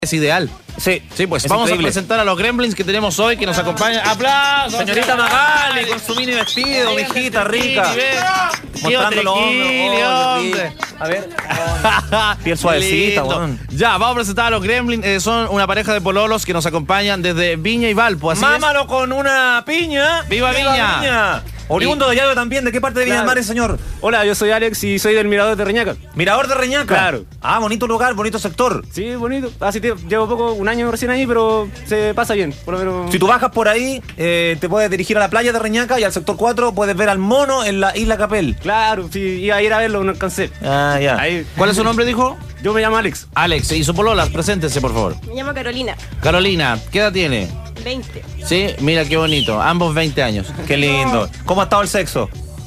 Es ideal. Sí, Pues es vamos increíble. a presentar a los gremlins que tenemos hoy, que nos acompañan. ¡Aplausos! Señorita Magali, con su mini vestido, mijita rica. Mostrando los hombros. A ver. Piel suavecita, weón. Ya, vamos a presentar a los gremlins. Son una pareja de pololos que nos acompañan desde Viña y Valpo. Así Mámalo con una piña. ¡Viva Viña! Oriundo de Llave también. ¿De qué parte de Viña del Mar es, señor? Hola, yo soy Alex y soy del Mirador de Reñaca. Mirador de Reñaca. Claro. Ah, bonito lugar, bonito sector. Sí, bonito. Llevo poco, un año recién ahí, pero se pasa bien. Por lo menos. Si tú bajas por ahí, te puedes dirigir a la playa de Reñaca y al sector 4 puedes ver al mono en la isla Capel. Claro, sí, iba a ir a verlo, no alcancé. Ah, ya. Ahí. ¿Cuál es su nombre, dijo? Yo me llamo Alex. Alex. ¿Y su polola? Preséntese, por favor. Me llamo Carolina, Carolina, ¿qué edad tiene? 20. Sí, mira qué bonito. Ambos 20 años. Qué lindo. ¿Cómo ha estado el sexo?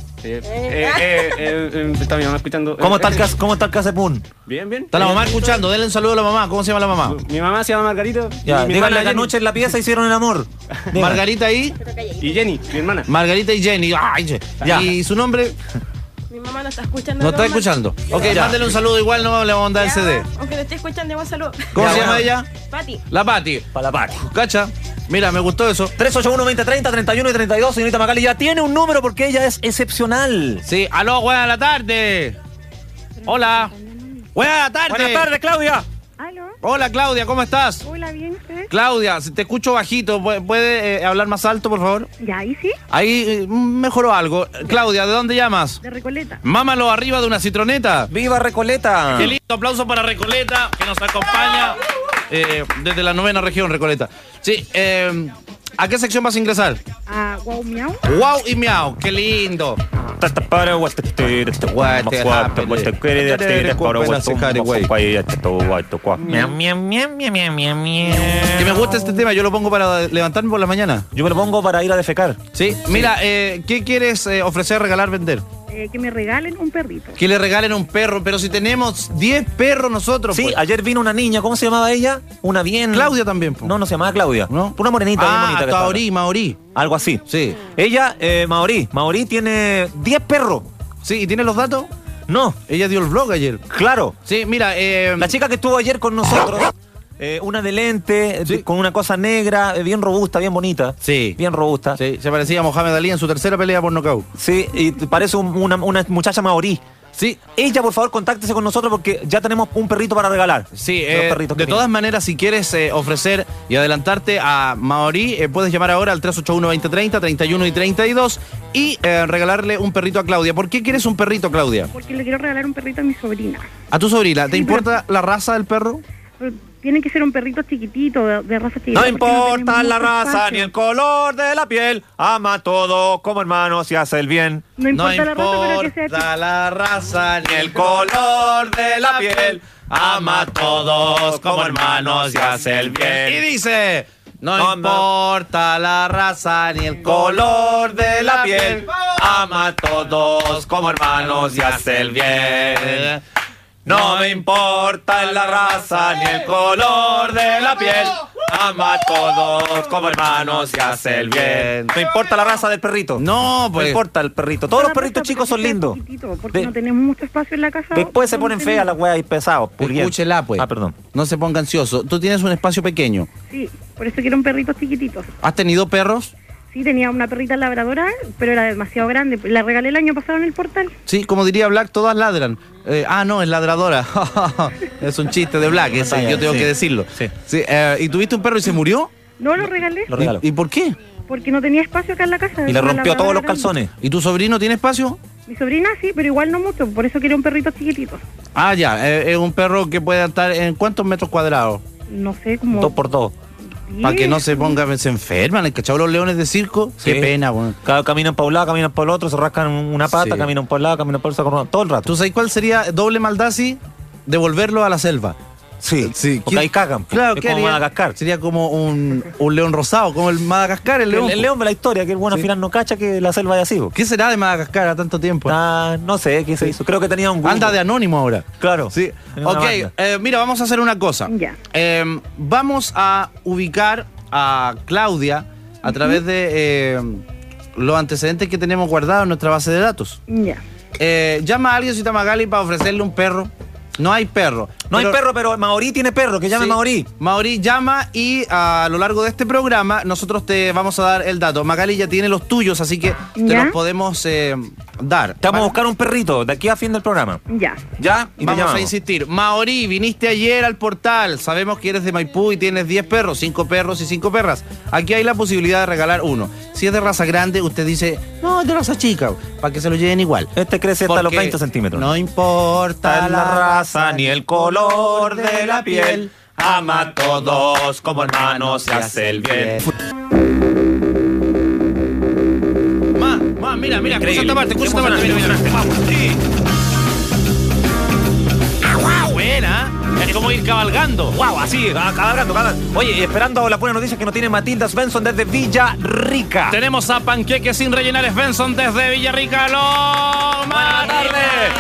Está mi mamá escuchando. ¿Cómo está el casepún? Bien, bien. Está la mamá escuchando. Denle un saludo a la mamá. ¿Cómo se llama la mamá? Mi mamá se llama Margarita. Ya, y mi díganle hermana que Jenny. anoche en la pieza hicieron el amor. Diga. Margarita y Y Jenny, mi hermana. Margarita y Jenny. Ay, Ya. ¿Y su nombre? Mi mamá no está escuchando. ¿No está normal. escuchando? Ok, Ya. mándele un saludo igual, no le vamos a mandar el Ya, CD. aunque no esté escuchando, un saludo. ¿Cómo Ya, se llama bueno. ella? Pati. La Pati. Para la pati. ¿Cacha? Mira, me gustó eso. 381-2030, 31 y 32, señorita Magali ya tiene un número porque ella es excepcional. Sí, aló, buena la tarde. Hola. Buena tarde. Buenas tardes, Claudia. ¿Aló? Hola, Claudia, ¿cómo estás? Hola, ¿bien usted? Claudia, te escucho bajito. ¿Puede hablar más alto, por favor? Ya, ahí sí, Ahí mejoró algo. Claudia, ¿de dónde llamas? de Recoleta. Mámalo arriba de una citroneta. ¡Viva Recoleta! Qué lindo aplauso para Recoleta, que nos acompaña desde la 9ª región, Recoleta. Sí, ¿a qué sección vas a ingresar? Ah, Guau Miau. Wow y miau, qué lindo. Que me gusta este tema, yo lo pongo para levantarme por la mañana. Yo me lo pongo para ir a defecar. Sí, mira, ¿qué quieres ofrecer, regalar, vender? Que me regalen un perrito. Que le regalen un perro, pero si tenemos 10 perros nosotros. Sí, pues. ayer vino una niña, ¿cómo se llamaba ella? Una bien... Claudia también. Po. No, no se llamaba Claudia. ¿No? Una morenita bien bonita. que Maorí, estaba. Maorí. Algo así. Sí. Ella, Maorí tiene 10 perros. Sí, ¿y tiene los datos? No, Ella dio el blog ayer. claro. Sí, mira, La chica que estuvo ayer con nosotros, una de lente, Sí. con una cosa negra, bien robusta, bien bonita. Sí. Bien robusta. Sí, se parecía a Mohamed Ali en su tercera pelea por nocaut. Sí, y parece una muchacha maorí. Sí. Ella, por favor, contáctese con nosotros porque ya tenemos un perrito para regalar. Sí, De los perritos de que todas tiene. maneras, si quieres ofrecer y adelantarte a Maorí, puedes llamar ahora al 381-2030, 31 y 32 y regalarle un perrito a Claudia. ¿Por qué quieres un perrito, Claudia? Porque le quiero regalar un perrito a mi sobrina. A tu sobrina, ¿te Sí, importa la raza del perro? Pero tiene que ser un perrito chiquitito, de raza chiquitita. No porque importa tenemos la mucho raza espacio. ni el color de la piel, ama todo como hermanos y hace el bien. No importa la raza, pero que sea chiquitito. la raza ni El color de la piel, ama a todos como hermanos y hace el Y bien. dice, no No, importa la raza ni el Color de la piel, ama a todos como hermanos y hace el bien. No me importa la raza ni el color de la piel, ama a todos como hermanos y hace el bien. No importa la raza del perrito. No, No pues. importa el perrito. Todos los La perritos raza, chicos pero son que sea lindos. chiquitito, porque De- no tenemos mucho espacio en la casa. Después se ponen feas las weas y pesados. purguientes. Escúchela, pues. Ah, perdón. No se ponga ansioso. Tú tienes un espacio pequeño. Sí, por eso quiero un perrito chiquitito. ¿Has tenido perros? Sí, tenía una perrita labradora, pero era demasiado grande. La regalé el año pasado en el portal. Sí, como diría Black, todas ladran. No, es ladradora. Es un chiste de Black, ese, yo tengo Sí. que decirlo. Sí. Sí, ¿y tuviste un perro y se murió? No lo regalé Lo regaló. ¿Y por qué? porque no tenía espacio acá en la casa. Y le Una rompió todos labradora los grande. calzones. ¿Y tu sobrino tiene espacio? Mi sobrina sí, pero igual no mucho, por eso quiero un perrito chiquitito. Ah, ya, es un perro que puede estar en ¿cuántos metros cuadrados? No sé, como... 2x2. Para que no se ponga, se enferman, ¿cachai? Los leones de circo. Sí. Qué pena, weón. Caminan para un lado, caminan para el otro, se rascan una pata, Sí. caminan para un lado, caminan para el otro, todo el rato. ¿Tú sabes cuál sería doble maldad si devolverlo a la selva? Sí, Sí, porque ahí cagan. Claro, es ¿qué como haría? Madagascar. Sería como un león rosado, como el Madagascar, el león. El león de la historia, que el bueno al final no cacha que la selva es así. po. ¿Qué será de Madagascar a tanto tiempo? Ah, no sé qué se hizo. Creo que tenía un grupo. Anda de anónimo ahora. Claro. Sí. Tenía una Ok, banda. mira, vamos a hacer una cosa. Ya. Vamos a ubicar a Claudia a través de los antecedentes que tenemos guardados en nuestra base de datos. Ya. Llama a alguien, Cita Magali, para ofrecerle un perro. No hay perro. No hay perro, pero Maorí tiene perro, que llame Sí. Maorí. Maorí llama y a lo largo de este programa nosotros te vamos a dar el dato. Magali ya tiene los tuyos, así que te ¿Ya? los podemos dar. Te vamos a buscar un perrito de aquí a fin del programa. Ya. ¿Ya? Y te Vamos a llamamos. insistir. Maorí, viniste ayer al portal. Sabemos que eres de Maipú y tienes 10 perros, 5 perros y 5 perras. Aquí hay la posibilidad de regalar uno. Si es de raza grande, usted dice, no, es de raza chica, para que se lo lleven igual. Este crece hasta los Porque 20 centímetros. No importa la raza ni el color de la piel. Ama a todos como hermanos y hace el bien. Mira, escucha Increíble. esta parte, escucha Qué esta parte. Mira. Vamos, sí. Buena, es como ir cabalgando. Wow, así, cabalgando. Oye, y esperando las buenas noticias que nos tiene Matilda Svensson desde Villarrica. Tenemos a Panqueque sin rellenar Svensson desde Villarrica. Buenas tardes.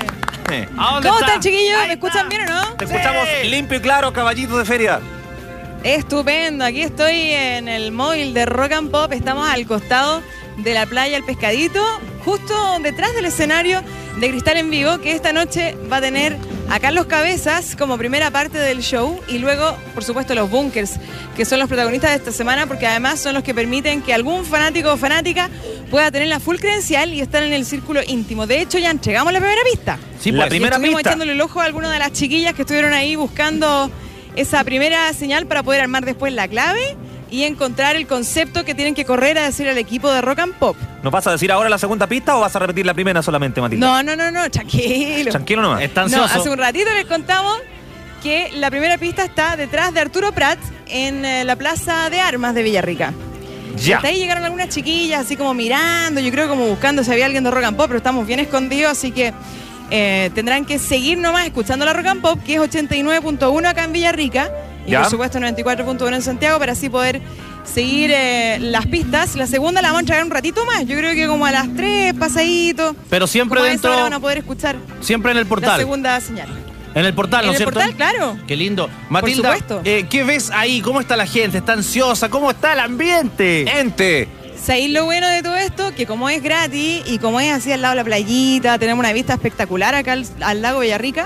¿A dónde ¿Cómo está? están, chiquillos? ¿Me escuchan bien o no? Te escuchamos limpio y claro, caballito de feria. Estupendo, aquí estoy en el móvil de Rock and Pop, estamos al costado de la playa El Pescadito, justo detrás del escenario de Cristal en Vivo, que esta noche va a tener a Carlos Cabezas como primera parte del show y luego, por supuesto, los Bunkers, que son los protagonistas de esta semana, porque además son los que permiten que algún fanático o fanática pueda tener la full credencial y estar en el círculo íntimo. De hecho, ya entregamos la primera pista. Sí, La pues. primera Estuvimos pista. echándole el ojo a alguna de las chiquillas que estuvieron ahí buscando esa primera señal para poder armar después la clave y encontrar el concepto que tienen que correr a decir al equipo de Rock and Pop. ¿Nos vas a decir ahora la segunda pista o vas a repetir la primera solamente, Matilda? No, tranquilo. Tranquilo nomás. Está No, ansioso. hace un ratito les contamos que la primera pista está detrás de Arturo Prat en la Plaza de Armas de Villarrica. Ya. Hasta ahí llegaron algunas chiquillas así como mirando, yo creo como buscando si había alguien de Rock and Pop, pero estamos bien escondidos, así que tendrán que seguir nomás escuchando la Rock and Pop, que es 89.1 acá en Villarrica y Ya. por supuesto 94.1 en Santiago, para así poder seguir las pistas. La segunda la vamos a entregar un ratito más, yo creo que como a las 3 pasaditos. Pero siempre Como a esa dentro, hora van a poder escuchar siempre en el la portal. segunda señal. En el portal, ¿no En es el cierto? portal, claro. Qué lindo. Matilda, supuesto. ¿qué ves ahí? ¿Cómo está la gente? ¿Está ansiosa? ¿Cómo está el ambiente? Ente. ¿Sabéis lo bueno de todo esto? Que como es gratis y como es así al lado de la playita, tenemos una vista espectacular acá al lago Villarrica,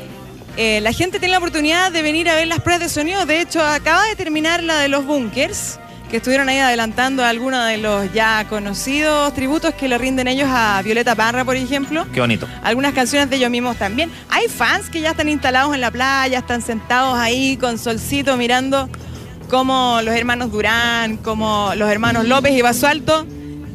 la gente tiene la oportunidad de venir a ver las pruebas de sonido. De hecho, acaba de terminar la de los Bunkers, que estuvieron ahí adelantando algunos de los ya conocidos tributos que le rinden ellos a Violeta Parra, por ejemplo. Qué bonito. Algunas canciones de ellos mismos también. Hay fans que ya están instalados en la playa, están sentados ahí con solcito mirando como los hermanos Durán, como los hermanos López y Basualto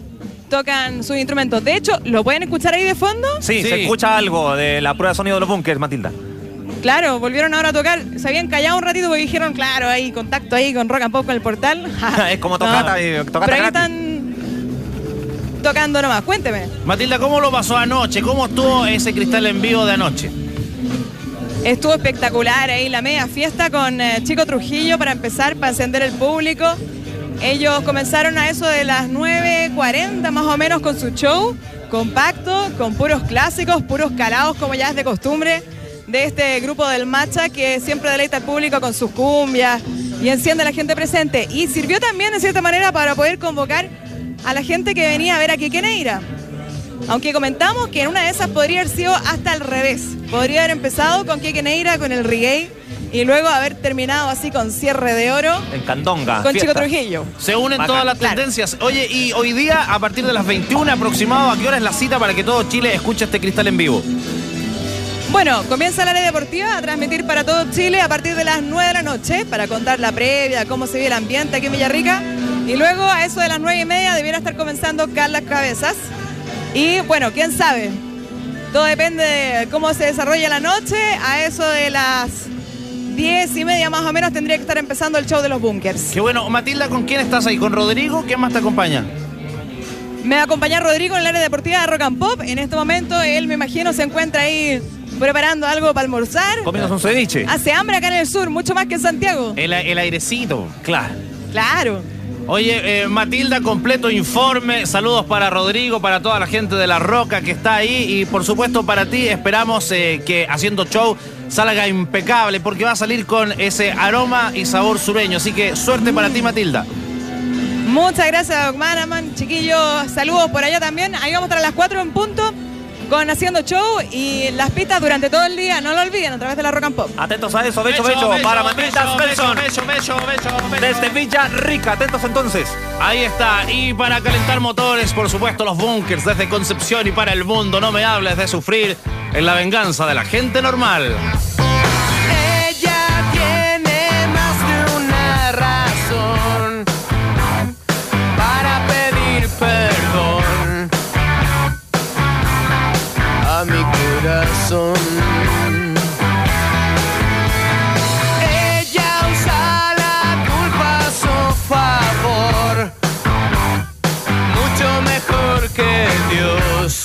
tocan sus instrumentos. De hecho, ¿lo pueden escuchar ahí de fondo? Sí, Sí. se escucha algo de la prueba de sonido de los bunkers, Matilda. Claro, volvieron ahora a tocar. Se habían callado un ratito porque dijeron, claro, hay contacto ahí con Rock and Pop con el portal. Es como tocata, tocata Pero ahí gratis. están tocando nomás. Cuénteme. Matilda, ¿cómo lo pasó anoche? ¿Cómo estuvo ese Cristal en Vivo de anoche? Estuvo espectacular ahí la media fiesta con Chico Trujillo para empezar, para encender el público. Ellos comenzaron a eso de las 9:40 más o menos con su show compacto, con puros clásicos, puros calados como ya es de costumbre de este grupo del Macha, que siempre deleita al público con sus cumbias y enciende a la gente presente. Y sirvió también de cierta manera para poder convocar a la gente que venía a ver a Quique Neira. Aunque comentamos que en una de esas podría haber sido hasta al revés. Podría haber empezado con Quique Neira, con el reggae, y luego haber terminado así con cierre de oro En Candonga. con fiesta. Chico Trujillo. Se unen Bacán. todas las Claro. tendencias. Oye, y hoy día, a partir de las 21 aproximado, ¿a qué hora es la cita para que todo Chile escuche este Cristal en Vivo? Bueno, comienza la Ley Deportiva a transmitir para todo Chile a partir de las 9 de la noche para contar la previa, cómo se vive el ambiente aquí en Villarrica. Y luego a eso de las 9:30 debiera estar comenzando Carlos Cabezas. Y bueno, quién sabe. Todo depende de cómo se desarrolla la noche. A eso de las 10:30 más o menos tendría que estar empezando el show de los Bunkers. Qué bueno. Matilda, ¿con quién estás ahí? ¿Con Rodrigo? ¿Quién más te acompaña? Me va a acompañar Rodrigo en el área deportiva de Rock and Pop. En este momento él, me imagino, se encuentra ahí preparando algo para almorzar. Comiendo un ceviche. Hace hambre acá en el sur, mucho más que en Santiago. El airecito. Claro. Claro. Oye, Matilda, completo informe. Saludos para Rodrigo, para toda la gente de La Roca que está ahí. Y por supuesto para ti, esperamos que haciendo show salga impecable, porque va a salir con ese aroma y sabor sureño. Así que suerte para ti, Matilda. Muchas gracias, Doc Manaman. Chiquillos, saludos por allá también. Ahí vamos a estar a las 4 en punto. con Haciendo Show y las pistas durante todo el día. No lo olviden, a través de la Rock and Pop. Atentos a eso, becho, para Matilda Svensson. Becho. Desde Villa Rica, atentos entonces. Ahí está. Y para calentar motores, por supuesto, los bunkers desde Concepción y para el mundo. No me hables de sufrir en la venganza de la gente normal. Ella tiene más de una razón para pedir perdón a mi corazón. Ella usa la culpa a su favor, mucho mejor que Dios.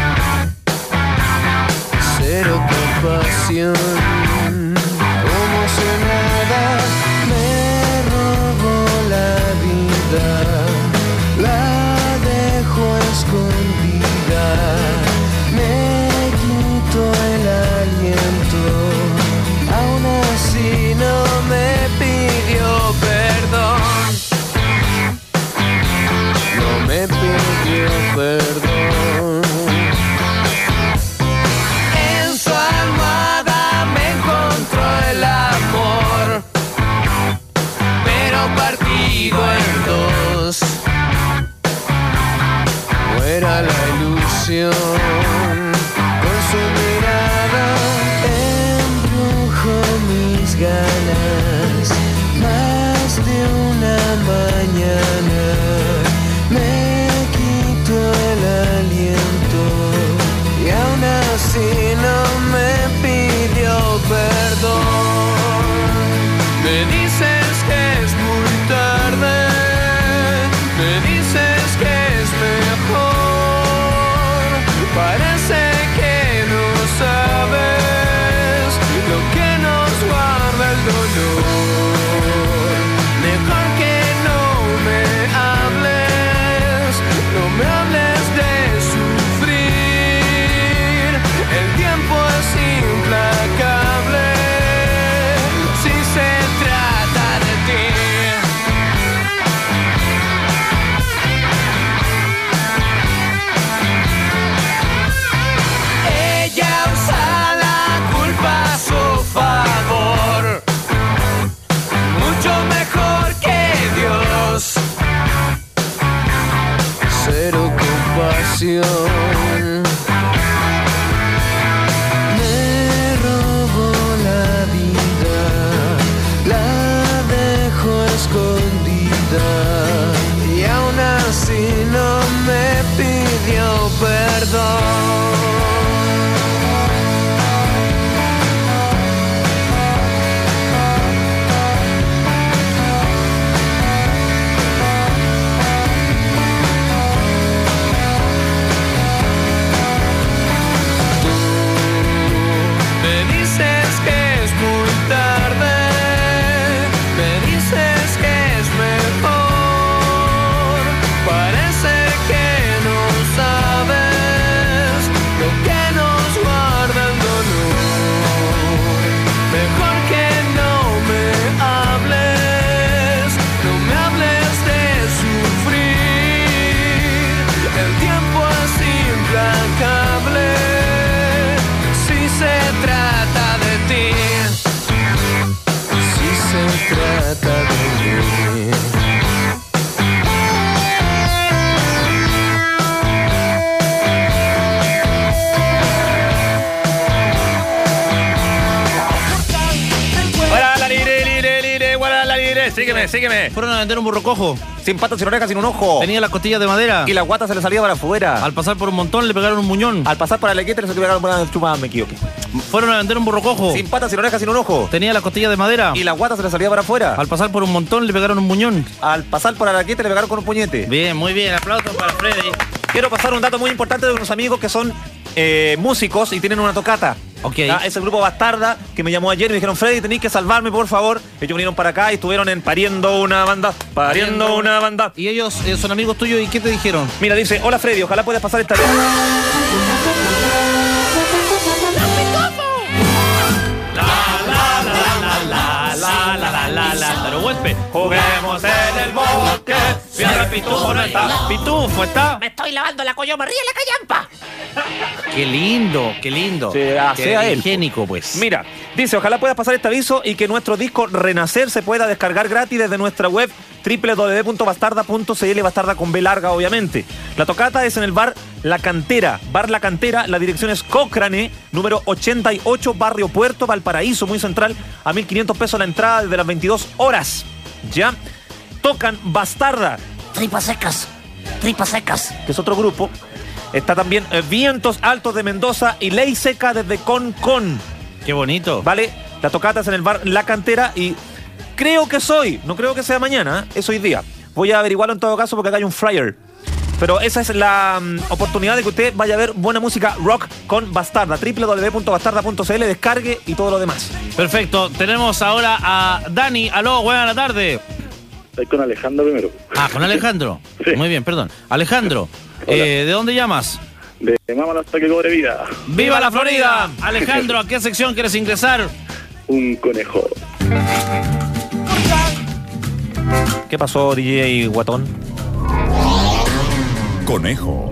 Cero compasión, como si nada, me robó la vida, la dejo escondida, me quito el aliento, aún así no me pidió perdón, no me pidió perdón. Partido en dos, muera la ilusión, con su mirada embrujo mis ganas, más de una mañana, me quito el aliento y aún así no me pidió perdón. Me dices que es muy tarde, me dices que es mejor, parece que no sabes lo que nos guarda el dolor. Mejor que no me hables, no me hables de sufrir, el tiempo es implacable. Favor, mucho mejor que Dios, cero compasión, me robó la vida, la dejo escondida y aún así no me pidió perdón. Sígueme. Fueron a vender un burro cojo. Sin patas, sin orejas, sin un ojo. Tenía las costillas de madera. Y la guata se le salía para afuera. Al pasar por un montón le pegaron un muñón. Al pasar por la lequeta le pegaron una chumada, me equivoqué. Fueron a vender un burro cojo. Sin patas, sin orejas, sin un ojo. Tenía las costillas de madera. Y la guata se le salía para afuera. Al pasar por un montón le pegaron un muñón. Al pasar por la lequeta le pegaron con un puñete. Bien, muy bien. Aplausos para Freddy. Quiero pasar un dato muy importante de unos amigos que son músicos y tienen una tocata. Ok. Es el grupo Bastarda que me llamó ayer y me dijeron: Freddy, tenéis que salvarme, por favor. Ellos vinieron para acá y estuvieron en Pariendo una banda. Pariendo una banda. Y ellos son amigos tuyos, ¿y qué te dijeron? Mira, dice: hola Freddy, ojalá puedas pasar esta vez. Lándaro Huespe. Juguemos en el bosque, mientras Pitufo no está. Pitufo está. Me estoy lavando la coyomarría en la callampa. Qué lindo, qué lindo. Se hace Qué a él. higiénico, pues. Mira, dice, ojalá puedas pasar este aviso y que nuestro disco Renacer se pueda descargar gratis desde nuestra web www.bastarda.cl, bastarda con B larga, obviamente. La tocata es en el bar La Cantera. Bar La Cantera, la dirección es Cochrane, número 88, Barrio Puerto, Valparaíso, muy central, a 1.500 pesos la entrada desde las 22 horas. ¿Ya? Tocan Bastarda, Tripas secas. Tripas secas. que es otro grupo. Está también Vientos Altos de Mendoza y Ley Seca desde Concon. Qué bonito. ¿Vale? La tocata es en el bar La Cantera y creo que es hoy, no creo que sea mañana, es hoy día. Voy a averiguarlo en todo caso porque acá hay un flyer. Pero esa es la oportunidad de que usted vaya a ver buena música rock con Bastarda. www.bastarda.cl, descargue y todo lo demás. Perfecto. Tenemos ahora a Dani. Aló, buena tarde. Estoy con Alejandro primero. Ah, con Alejandro. Sí. Muy bien, perdón. Alejandro, ¿de dónde llamas? De Mámalo hasta que cobre vida. ¡Viva la Florida! Alejandro, ¿a qué sección quieres ingresar? Un conejo. ¿Qué pasó, DJ Guatón? Conejo.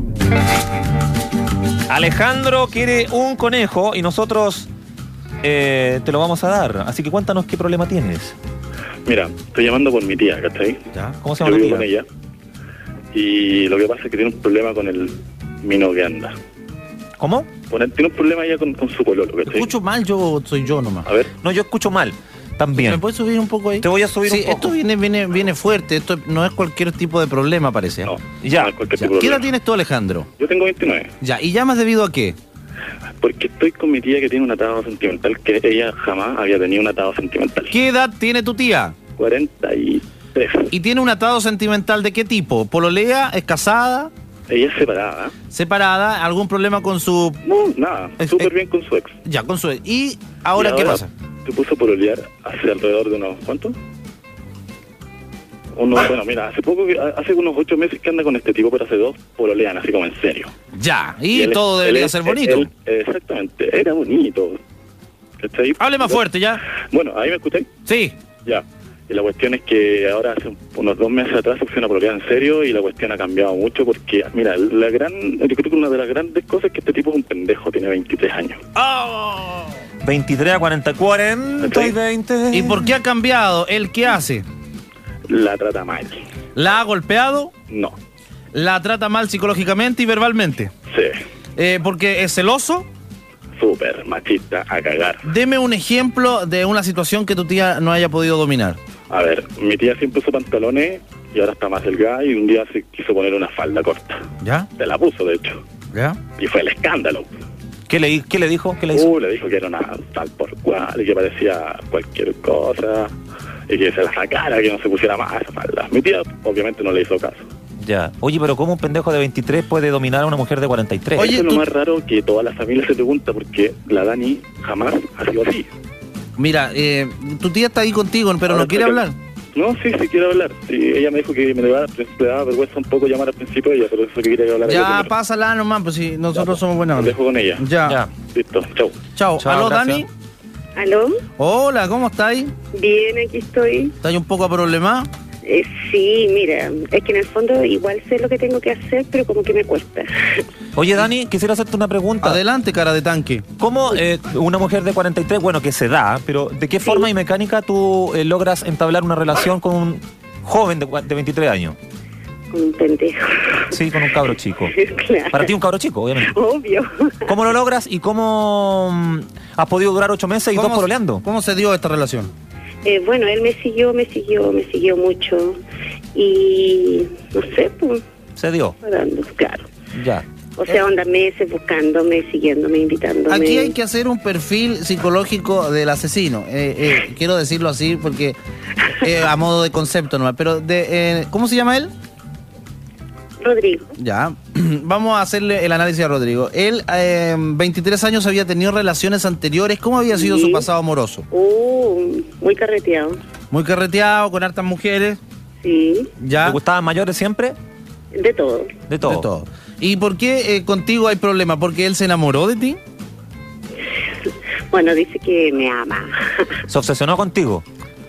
Alejandro quiere un conejo y nosotros te lo vamos a dar. Así que cuéntanos qué problema tienes. Mira, estoy llamando por mi tía, ¿cachai? ¿Ya? ¿Cómo se Yo llama tu vivo tía? con ella. Y lo que pasa es que tiene un problema con el mino que anda. ¿Cómo? Tiene un problema ella con su pololo, ¿Te ¿cachai? escucho mal? Yo soy yo nomás. A ver, No, yo escucho mal. También. ¿Me puedes subir un poco ahí? Te voy a subir Sí, un poco. esto viene fuerte. Esto no es cualquier tipo de problema, parece. no. Ya. no es cualquier Ya. tipo de ¿Qué edad problema. tienes tú, Alejandro? Yo tengo 29. Ya, ¿y llamas debido a qué? Porque estoy con mi tía que tiene un atado sentimental que ella jamás había tenido un atado sentimental. ¿Qué edad tiene tu tía? 43. ¿Y tiene un atado sentimental de qué tipo? ¿Pololea? ¿Es casada? Ella es separada. ¿Separada? ¿Algún problema con su...? No, nada. Es- Súper bien con su ex. Ya, con su... ¿Y ahora Y qué pasa? Se puso a pololear hace alrededor de unos... ¿Cuánto? Bueno, mira, hace unos 8 meses que anda con este tipo, pero hace 2 pololean, así como en serio. Ya, y él- todo él debería es- ser bonito. Exactamente, era bonito. ¿Cachai? Hable más fuerte, ¿ya? Bueno, ¿ahí me escucháis? Sí. Ya. Y la cuestión es que ahora hace unos 2 meses atrás se pusieron a pololear en serio y la cuestión ha cambiado mucho porque, mira, yo creo que una de las grandes cosas es que este tipo es un pendejo, tiene 23 años. Oh. 23 a 40 y 20. ¿Y por qué ha cambiado? ¿Él qué hace? La trata mal. ¿La ha golpeado? No. ¿La trata mal psicológicamente y verbalmente? Sí. ¿Porque es celoso? Súper machista a cagar. Deme un ejemplo de una situación que tu tía no haya podido dominar. A ver, mi tía siempre usó pantalones y ahora está más delgada y un día se quiso poner una falda corta. ¿Ya? Se la puso, de hecho. ¿Ya? Y fue el escándalo. ¿Qué le dijo? ¿Qué le hizo? Le dijo que era una tal por cual y que parecía cualquier cosa y que se la sacara, que no se pusiera más esa falda. Mi tía obviamente no le hizo caso. Ya. Oye, pero ¿cómo un pendejo de 23 puede dominar a una mujer de 43? Oye, Eso es lo tú- más raro que toda la familia se pregunta porque la Dani jamás ha sido así. Mira, tu tía está ahí contigo, pero Ahora no quiere está hablar. No, sí quiere hablar. Sí, ella me dijo que me daba vergüenza un poco llamar al principio de ella, pero eso que quería hablar ella Ya, primero. pásala nomás, pues si nosotros Ya, pues, somos buena Te onda. dejo con ella. Ya. Ya. Listo, chau. Chao. Chao, ¿Aló, gracias. Dani? ¿Aló? Hola, ¿cómo estáis? Bien, aquí estoy. ¿Estás un poco a problema? Sí, mira, es que en el fondo igual sé lo que tengo que hacer, pero como que me cuesta. Oye, Dani, quisiera hacerte una pregunta. Adelante, cara de tanque. ¿Cómo una mujer de 43, bueno, que se da, pero de qué forma y mecánica tú logras entablar una relación con un joven de 23 años? Con un pendejo. Sí, con un cabro chico. Claro. Para ti un cabro chico, obviamente. Obvio. ¿Cómo lo logras y cómo has podido durar 8 meses y 2 pololeando? ¿Cómo se dio esta relación? Bueno, él me siguió mucho y no sé, pues, Se dio. dando, claro. Ya. O sea, onda meses buscándome, siguiéndome, invitándome. Aquí hay que hacer un perfil psicológico del asesino. Quiero decirlo así porque a modo de concepto nomás. Pero ¿cómo se llama él? Rodrigo. Ya. Vamos a hacerle el análisis a Rodrigo. Él, 23 años, había tenido relaciones anteriores. ¿Cómo había sido Sí. su pasado amoroso? Muy carreteado. Muy carreteado, con hartas mujeres. Sí, Ya. ¿Te gustaban mayores siempre? de todo. De todo. De todo. ¿Y por qué contigo hay problema? ¿Porque él se enamoró de ti? Bueno, dice que me ama. ¿Se obsesionó contigo?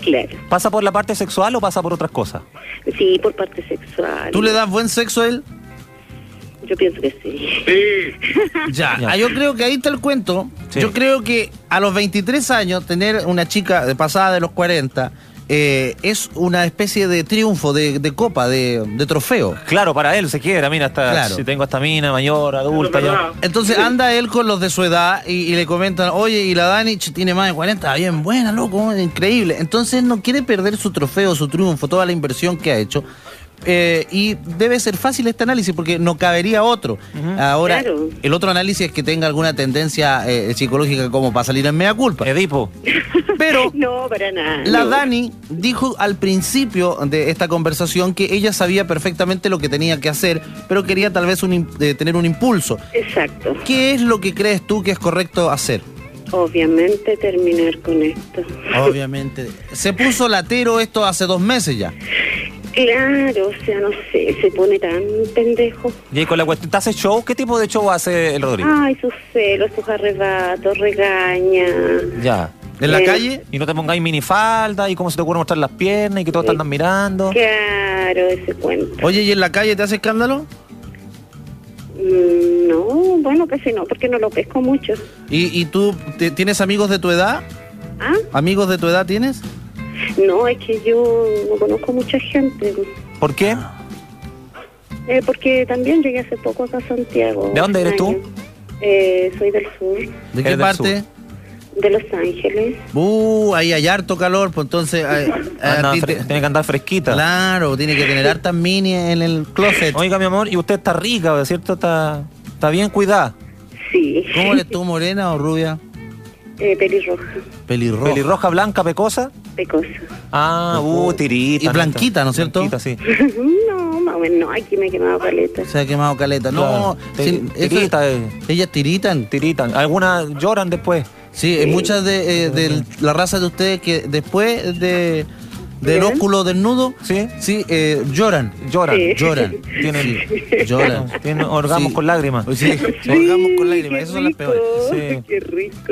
Claro. ¿Pasa por la parte sexual o pasa por otras cosas? Sí, por parte sexual. ¿Tú le das buen sexo a él? Yo pienso que sí. Ya. Ya. Yo creo que ahí está el cuento. Sí. Yo creo que a los 23 años tener una chica de pasada de los 40 es una especie de triunfo, de copa, de trofeo. Claro, para él se quiera, mira, Claro. si tengo esta mina mayor, adulta, ya. Entonces anda él con los de su edad y le comentan, oye, y la Dani tiene más de 40, bien buena, loco, increíble. Entonces no quiere perder su trofeo, su triunfo, toda la inversión que ha hecho. Y debe ser fácil este análisis porque no cabería otro. Ahora, Claro. el otro análisis es que tenga alguna tendencia psicológica como para salir en media culpa. Edipo. Pero No, para nada. la no. Dani dijo al principio de esta conversación que ella sabía perfectamente lo que tenía que hacer, pero quería tal vez tener un impulso. Exacto. ¿Qué es lo que crees tú que es correcto hacer? Obviamente terminar con esto. Obviamente. Se puso latero esto hace 2 meses ya. Claro, o sea, no sé, se pone tan pendejo. Y ahí con la cuestión, ¿te hace show? ¿Qué tipo de show hace el Rodrigo? Ay, sus celos, sus arrebatos, regaña. Ya. ¿En la calle? Y no te pongáis minifalda y cómo se te ocurre mostrar las piernas y que todos te andan mirando. Claro, ese cuento. Oye, ¿y en la calle te hace escándalo? No, bueno, casi no, porque no lo pesco mucho. ¿Y tú tienes amigos de tu edad? ¿Ah? ¿Amigos de tu edad tienes? No, es que yo no conozco mucha gente. ¿Por qué? Porque también llegué hace poco acá a Santiago. ¿De dónde eres tú? Soy del sur, ¿De qué del parte? de Los Ángeles. Ahí hay harto calor, pues entonces... a ti Tiene que andar fresquita. Claro, tiene que tener hartas mini en el closet. Oiga, mi amor, y usted está rica, ¿cierto? Está bien cuidada. Sí. ¿Cómo eres tú, morena o rubia? Pelirroja, Pelirroja. Pelirroja, blanca, pecosa. pecosa. Ah, tirita. Y blanquita, ¿no es cierto? Blanquita, sí. No, más o menos, no, aquí me he quemado caleta. Se ha quemado caleta. No, Claro. eso- Tirita, ellas tiritan. tiritan. Algunas lloran después. Sí, hay muchas de la raza de ustedes que después del ¿Bien? óculo desnudo, ¿Sí? sí, lloran. Lloran. Sí. Lloran. Tienen, Sí, lloran. tienen orgasmos Sí. con lágrimas. Sí, orgamos con lágrimas, esas son las peores. Sí. Qué rico.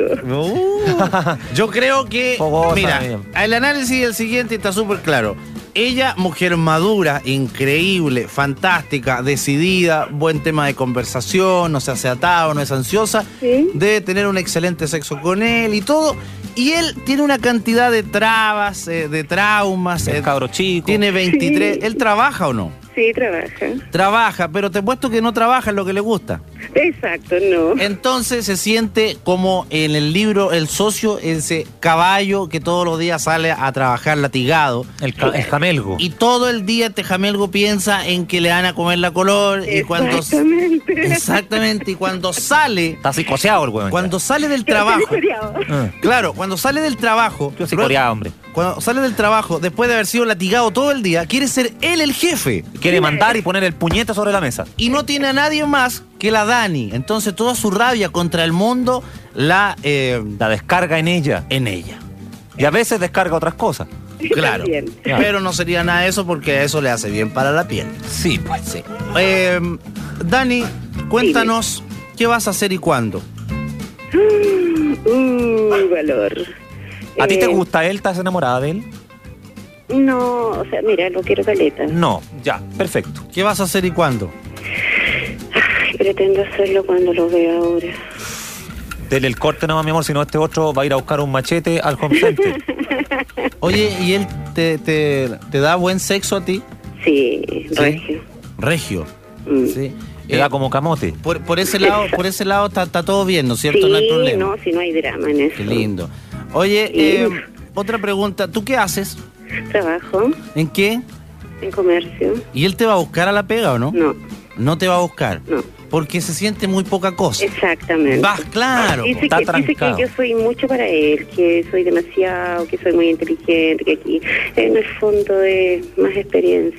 Yo creo que, Fogosa, mira, bien. el análisis del siguiente está súper claro. Ella, mujer madura, increíble, fantástica, decidida, buen tema de conversación, no se hace atado, no es ansiosa, Sí. debe tener un excelente sexo con él y todo. Y él tiene una cantidad de trabas, de traumas. El cabro chico. Tiene 23. Sí. ¿Él trabaja o no? Sí, trabaja. Trabaja, pero te he puesto que no trabaja en lo que le gusta. Exacto, no. Entonces se siente como en el libro El Socio, ese caballo que todos los días sale a trabajar latigado. El jamelgo. Y todo el día este jamelgo piensa en que le van a comer la color. Y cuando, Exactamente. exactamente. Y cuando sale, Está psicoseado el weón. cuando sale del Pero trabajo. estoy coreado. Claro, cuando sale del trabajo. Yo soy coreado, hombre. Cuando sale del trabajo, después de haber sido latigado todo el día, quiere ser él el jefe. Quiere mandar y poner el puñete sobre la mesa. Y no tiene a nadie más que la Dani. Entonces toda su rabia contra el mundo la La descarga en ella. en ella. Y a veces descarga otras cosas. Claro. También. Claro. Pero no sería nada de eso porque eso le hace bien para la piel. Sí, pues. Sí. Dani, cuéntanos qué vas a hacer y cuándo. Valor. ¿A ti te gusta él? ¿Estás enamorada de él? No, o sea, mira, lo quiero caleta. No, ya, perfecto. ¿Qué vas a hacer y cuándo? Ay, pretendo hacerlo cuando lo vea ahora. Dele el corte nomás, mi amor, si no este otro va a ir a buscar un machete al home center. Oye, ¿y él te da buen sexo a ti? Sí, regio. Regio. Mm. Sí. Le da como camote. Por ese lado está todo bien, ¿no es cierto? Sí, No hay problema. no, si no hay drama en eso. Qué lindo. Oye, Sí. otra pregunta. ¿Tú qué haces? Trabajo ¿En qué? en comercio. ¿Y él te va a buscar a la pega o no? No, No te va a buscar. no. Porque se siente muy poca cosa. Exactamente. Vas, claro. Dice está que trancado. yo soy mucho para él, que soy demasiado, que soy muy inteligente, que aquí en el fondo es más experiencia.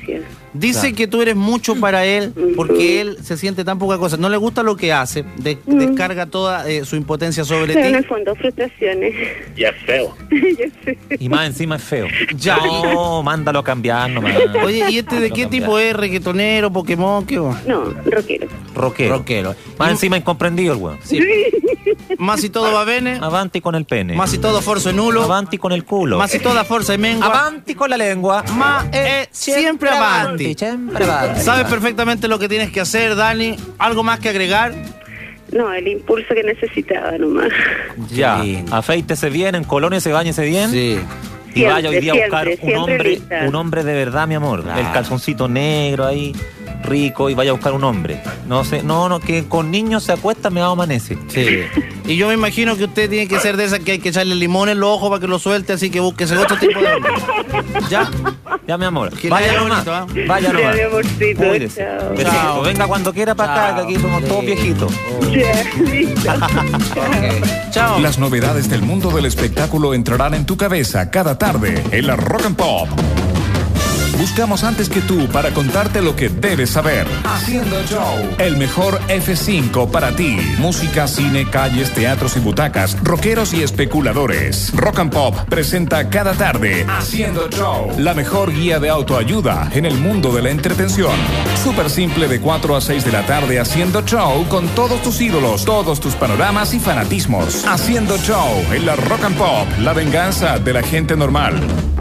Dice que tú eres mucho para él porque él se siente tan poca cosa. No le gusta lo que hace, descarga toda su impotencia sobre ti. En el fondo, frustraciones. Y es feo. Y más encima es feo. Ya. No, mándalo a cambiar nomás. Oye, ¿y este de qué tipo es? ¿Reggaetonero, Pokémon? ¿Qué va? No, rockero. Rockero. Más encima incomprendido el weón. Sí. Más si todo va bene. Avanti con el pene. Más si todo forza nulo. Avanti con el culo. Más si toda forza y mengua. Avanti con la lengua. Más siempre avanti. Siempre avanti. Sabes perfectamente lo que tienes que hacer, Dani. ¿Algo más que agregar? No, el impulso que necesitaba nomás. Ya, lindo. afeítese bien, en colonias, báñese bien. Sí. Y vaya hoy día a buscar siempre un hombre de verdad, mi amor. Claro. El calzoncito negro ahí, rico, y vaya a buscar un hombre. No sé, no, que con niños se acuesta, me amanece. Sí. Y yo me imagino que usted tiene que ser de esas que hay que echarle limón en los ojos para que lo suelte, así que búsquese otro tipo de hombre. ¿Ya? Ya, mi amor. Que Vaya vaya nomás. bonito, Vaya nomás. Ya, mi amorcito, Cuídese. chao. Besito. Chao. Venga cuando quiera para acá, Chao. que aquí somos todos Sí. viejitos. Ya, listo. Ok. Chao. Las novedades del mundo del espectáculo entrarán en tu cabeza cada tarde en la Rock and Pop. Buscamos antes que tú para contarte lo que debes saber. Haciendo Show. El mejor F5 para ti. Música, cine, calles, teatros y butacas, rockeros y especuladores. Rock and Pop presenta cada tarde Haciendo Show. La mejor guía de autoayuda en el mundo de la entretención. Súper simple de 4 a 6 de la tarde Haciendo Show con todos tus ídolos, todos tus panoramas y fanatismos. Haciendo Show en la Rock and Pop. La venganza de la gente normal.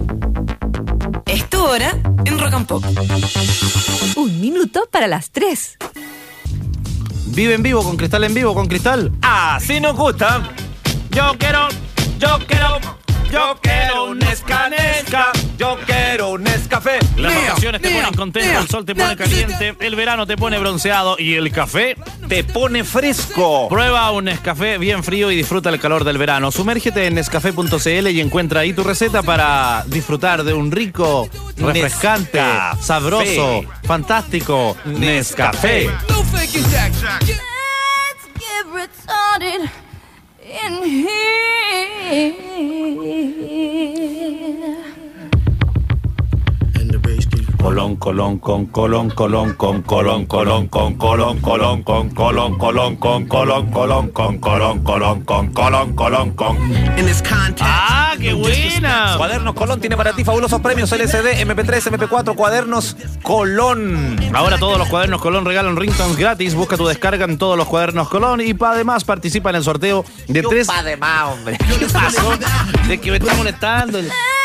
Es tu hora en Rock and Pop. 1 minuto para las 3. Vive en vivo, con Cristal en vivo, con Cristal. Así nos gusta. Yo quiero un escanesca. Yo quiero un Nescafé. Las vacaciones te ponen contento, el sol te pone caliente, el verano te pone bronceado y el café te pone fresco. Prueba un Nescafé bien frío y disfruta el calor del verano. Sumérgete en nescafé.cl y encuentra ahí tu receta para disfrutar de un rico, refrescante, Nescafé. sabroso, fantástico Nescafé. Colón, colón, con colón, colón, con colón, colón, con colón, colón, con colón, colón, con colón, colón, con colón, colón, con colón, colón, con. ¡Ah, qué buena! Cuadernos Colón tiene para ti fabulosos premios LCD, MP3, MP4, Cuadernos Colón. Ahora todos los Cuadernos Colón regalan ringtones gratis. Busca tu descarga en todos los Cuadernos Colón y además participa en el sorteo de 3. Además, hombre. ¿Qué pasó? De que me está molestando.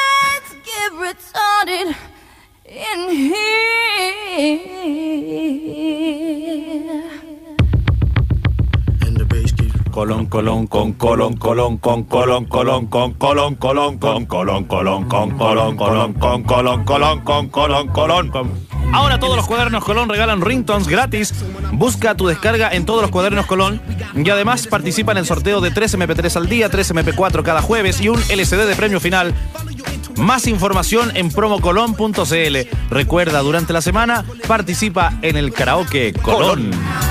Colón, colón, con colón, colón, con colón, colón, con colón, colón, con colón, colón, con colón, colón, con colón, colón, con colón, colón. Ahora todos los Cuadernos Colón regalan ringtones gratis. Busca tu descarga en todos los Cuadernos Colón y además participa en el sorteo de 3 MP3 al día, 3 MP4 cada jueves y un LCD de premio final. Más información en promocolón.cl. Recuerda, durante la semana participa en el Karaoke Colón.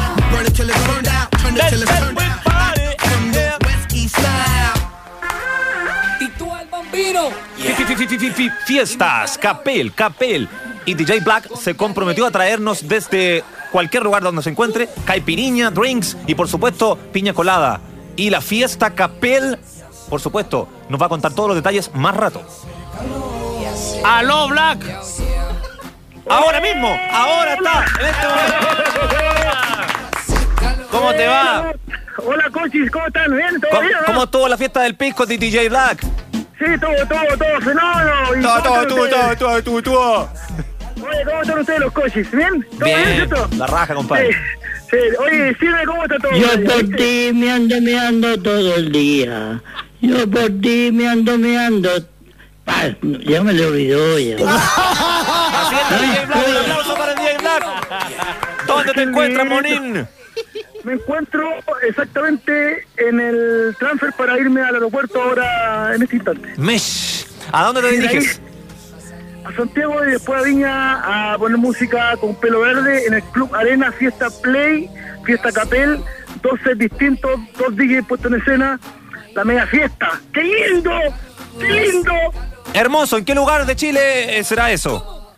Y tú al bambino. Fiestas, Capel y DJ Black se comprometió a traernos desde cualquier lugar donde se encuentre caipiriña, drinks y por supuesto piña colada. Y la fiesta Capel, por supuesto, nos va a contar todos los detalles más rato. ¡Aló, Black! Ahora mismo, ahora está, en este momento. ¿Cómo te va? Hola, cochis, ¿cómo están? ¿Bien? ¿Todo bien? ¿Cómo estuvo la fiesta del pisco de DJ Black? Sí, todo fenómeno. Todo. Oye, ¿cómo están ustedes los cochis? ¿Bien? ¿Todo bien, Bien, cierto? la raja, compadre. Sí. Oye, Silvia, ¿cómo está todo? Yo por ti me ando meando todo el día. Yo por ti me ando meando. Ya me lo olvidó ya. Así es, DJ Black, un aplauso para el DJ Black. ¿Dónde te encuentras, Monín? Me encuentro exactamente en el transfer para irme al aeropuerto ahora en este instante. Mesh, ¿a dónde te diriges? A Santiago y después a Viña a poner música con Pelo Verde en el Club Arena, Fiesta Play, Fiesta Capel, 2 sets distintos, 2 DJs puestos en escena, la mega fiesta. ¡Qué lindo! ¡Qué lindo! Hermoso, ¿en qué lugar de Chile será eso?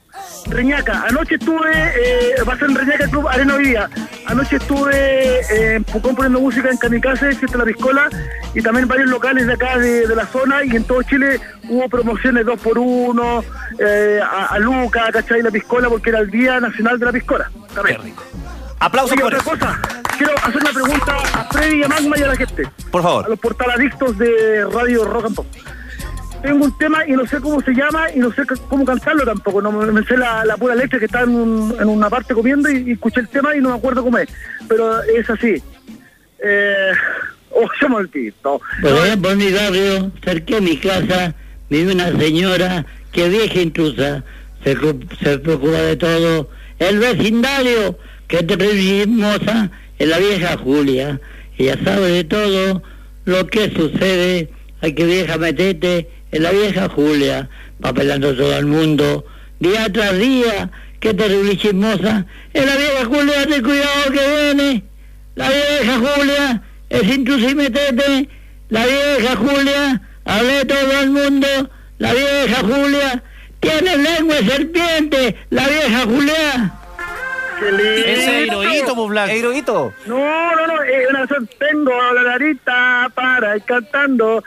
Reñaca. Anoche estuve, va a ser en Reñaca Club Arena hoy día. Anoche estuve en Pucón poniendo música en Kamikaze, Fiesta La Piscola, y también varios locales de acá de la zona, y en todo Chile hubo promociones 2x1, a Luca, ¿cachai? La Piscola, porque era el Día Nacional de la Piscola. También. Qué rico. Aplausos por otra eso. cosa, quiero hacer una pregunta a Freddy y a Magma y a la gente. Por favor. A los portaladictos de Radio Rock and Pop. Tengo un tema y no sé cómo se llama y no sé cómo cantarlo tampoco. No me sé la pura letra, que está en una parte comiendo y escuché el tema y no me acuerdo cómo es. Pero es así. Se me olvidó. Por mi barrio, cerca de mi casa, vive una señora que vieja intrusa, se preocupa de todo. El vecindario, que es terrible hermosa, es la vieja Julia. Ella sabe de todo lo que sucede. Hay que vieja metete en la vieja Julia, va pelando todo el mundo, día tras día. Qué terrible chismosa es la vieja Julia, ten cuidado que viene. La vieja Julia es intrusa y metete. La vieja Julia, hablé todo el mundo. La vieja Julia tiene lengua de serpiente. La vieja Julia. Ese Hirohito, pues, Black. Hirohito. No, es una canción. Tengo la narita para ir cantando.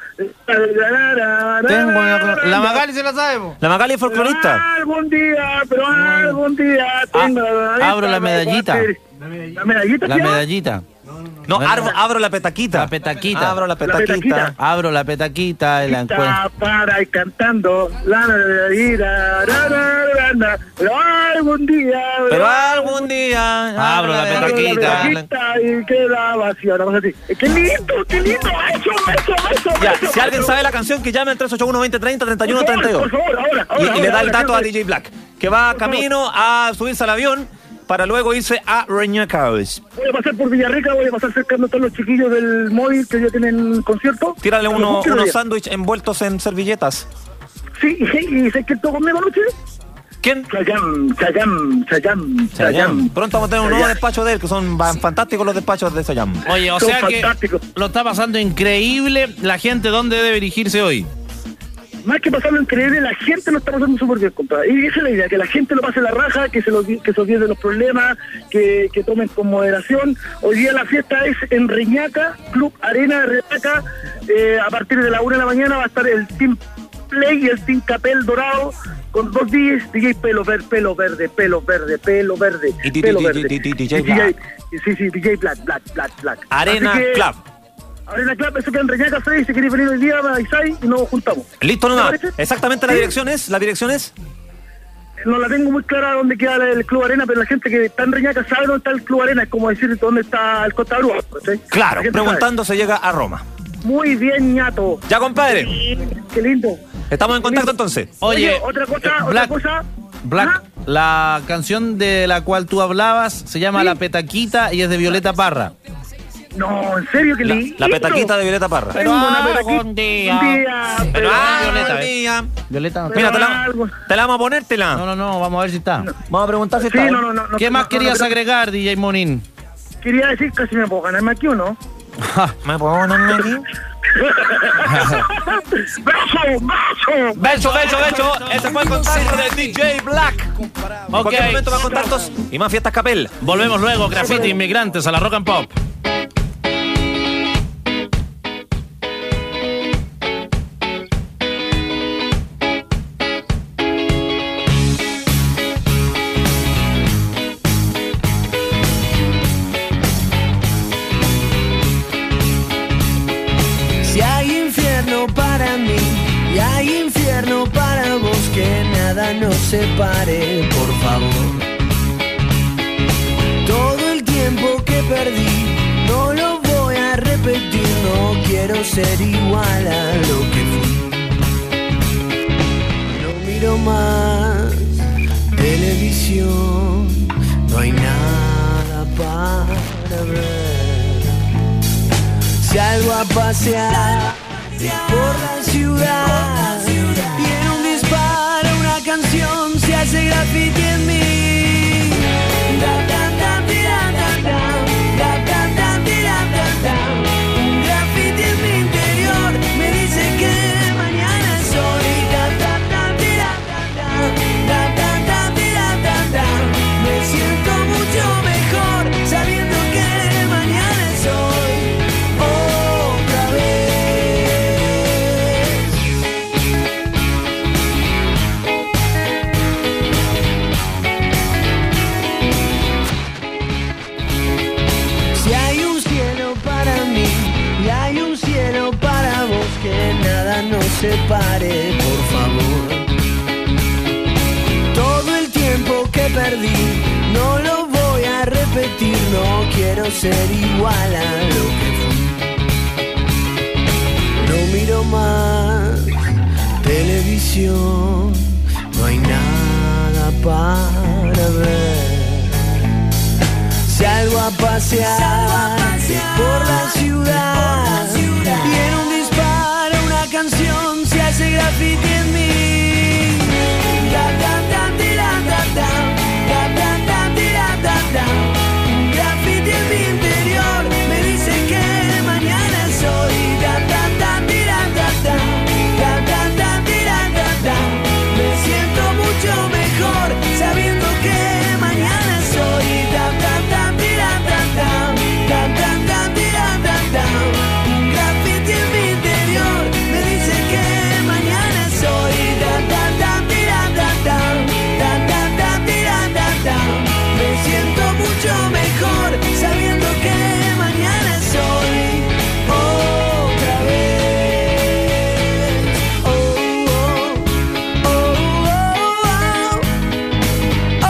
La Magali se la sabe, po. La Magali es folclorista. Pero algún día tengo la narita. Abro la medallita. ¿La medallita? La medallita. No, abro la petaquita. La petaquita. Abro la petaquita. Abro la petaquita y la encuentro. Para ir cantando. Pero algún día. Abro la petaquita. Y queda vacía. Una cosa así. ¡Qué lindo! Eso. Ya, si alguien sabe la canción, que llame al 381-2030-3132. Por favor, ahora. Y le da el dato a DJ Black, que va camino a subirse al avión para luego irse a Reñaca. Voy a pasar por Villarrica, voy a pasar cercando a todos los chiquillos del móvil que ya tienen concierto. Tírale unos sándwiches envueltos en servilletas. Sí, y ¿sabes quién tocó conmigo anoche? ¿Quién? Chayam. Pronto vamos a tener un nuevo despacho de él, que son fantásticos los despachos de Chayam. Oye, o sea que lo está pasando increíble. La gente, ¿dónde debe dirigirse hoy? Más que pasarlo increíble, la gente lo está pasando súper bien, compadre. Y esa es la idea, que la gente lo pase la raja, que se olvide de los problemas, que tomen con moderación. Hoy día la fiesta es en Reñaca, Club Arena de Reñaca. A partir de la 1 de la mañana va a estar el Team Play y el Team Capel Dorado, con 2 DJs, DJ pelo verde. Y DJ Black. Sí, DJ Black. Arena Club. Arena Club, eso queda en Reñaca, Freddy. Si queréis venir hoy día, me avisáis y nos juntamos. Listo nomás. Exactamente, ¿la dirección es? No la tengo muy clara dónde queda el Club Arena, pero la gente que está en Reñaca sabe dónde está el Club Arena. Es como decir dónde está el Costa Brúa, ¿sí? Claro, preguntando se llega a Roma. Muy bien, ñato. Ya, compadre. Sí, qué lindo. Estamos en contacto entonces. Oye, otra cosa. Black, la canción de la cual tú hablabas se llama La Petaquita y es de Violeta Parra. No, en serio, que la petaquita de Violeta Parra. Pero algún día. Violeta, mira, te la vamos a ponértela. No, vamos a ver si está. Vamos a preguntar si está. ¿Qué más querías agregar, DJ Monín? Quería decir que si me puedo ganarme aquí o no. ¿Me puedo ganarme aquí? ¡Beso! Ese fue el contacto de DJ Black. En cualquier momento más contactos y más fiestas Capel. Volvemos luego, Graffiti Inmigrantes a la Rock and Pop. Si hay infierno para mí y hay infierno para vos, que nada nos separe, por favor. Todo el tiempo que perdí no lo voy a repetir, no quiero ser igual a lo que fui. No miro más televisión, no hay nada para ver. Salgo a pasear por la ciudad y en un disparo una canción se hace graffiti en mí. Un graffiti en mi interior me dice que mañana es hoy. quiero ser igual a lo que fui. No miro más televisión, no hay nada para ver. Salgo a pasear por la ciudad y en un disparo una canción se hace graffiti en mí. Un graffiti en mi interior me dice que mañana soy. Me siento mucho mejor sabiendo que mañana soy. Un graffiti en mi interior me dice que mañana soy. Me siento mucho mejor sabiendo que mañana soy. Otra vez. Oh, oh, oh, oh,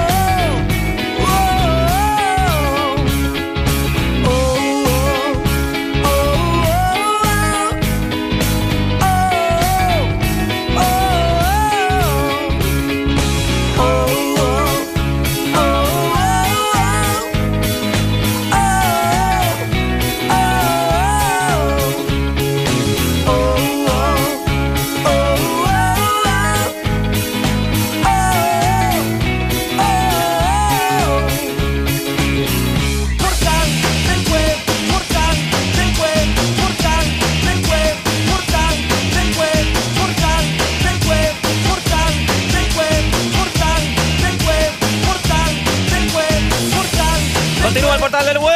Continúa el portal del web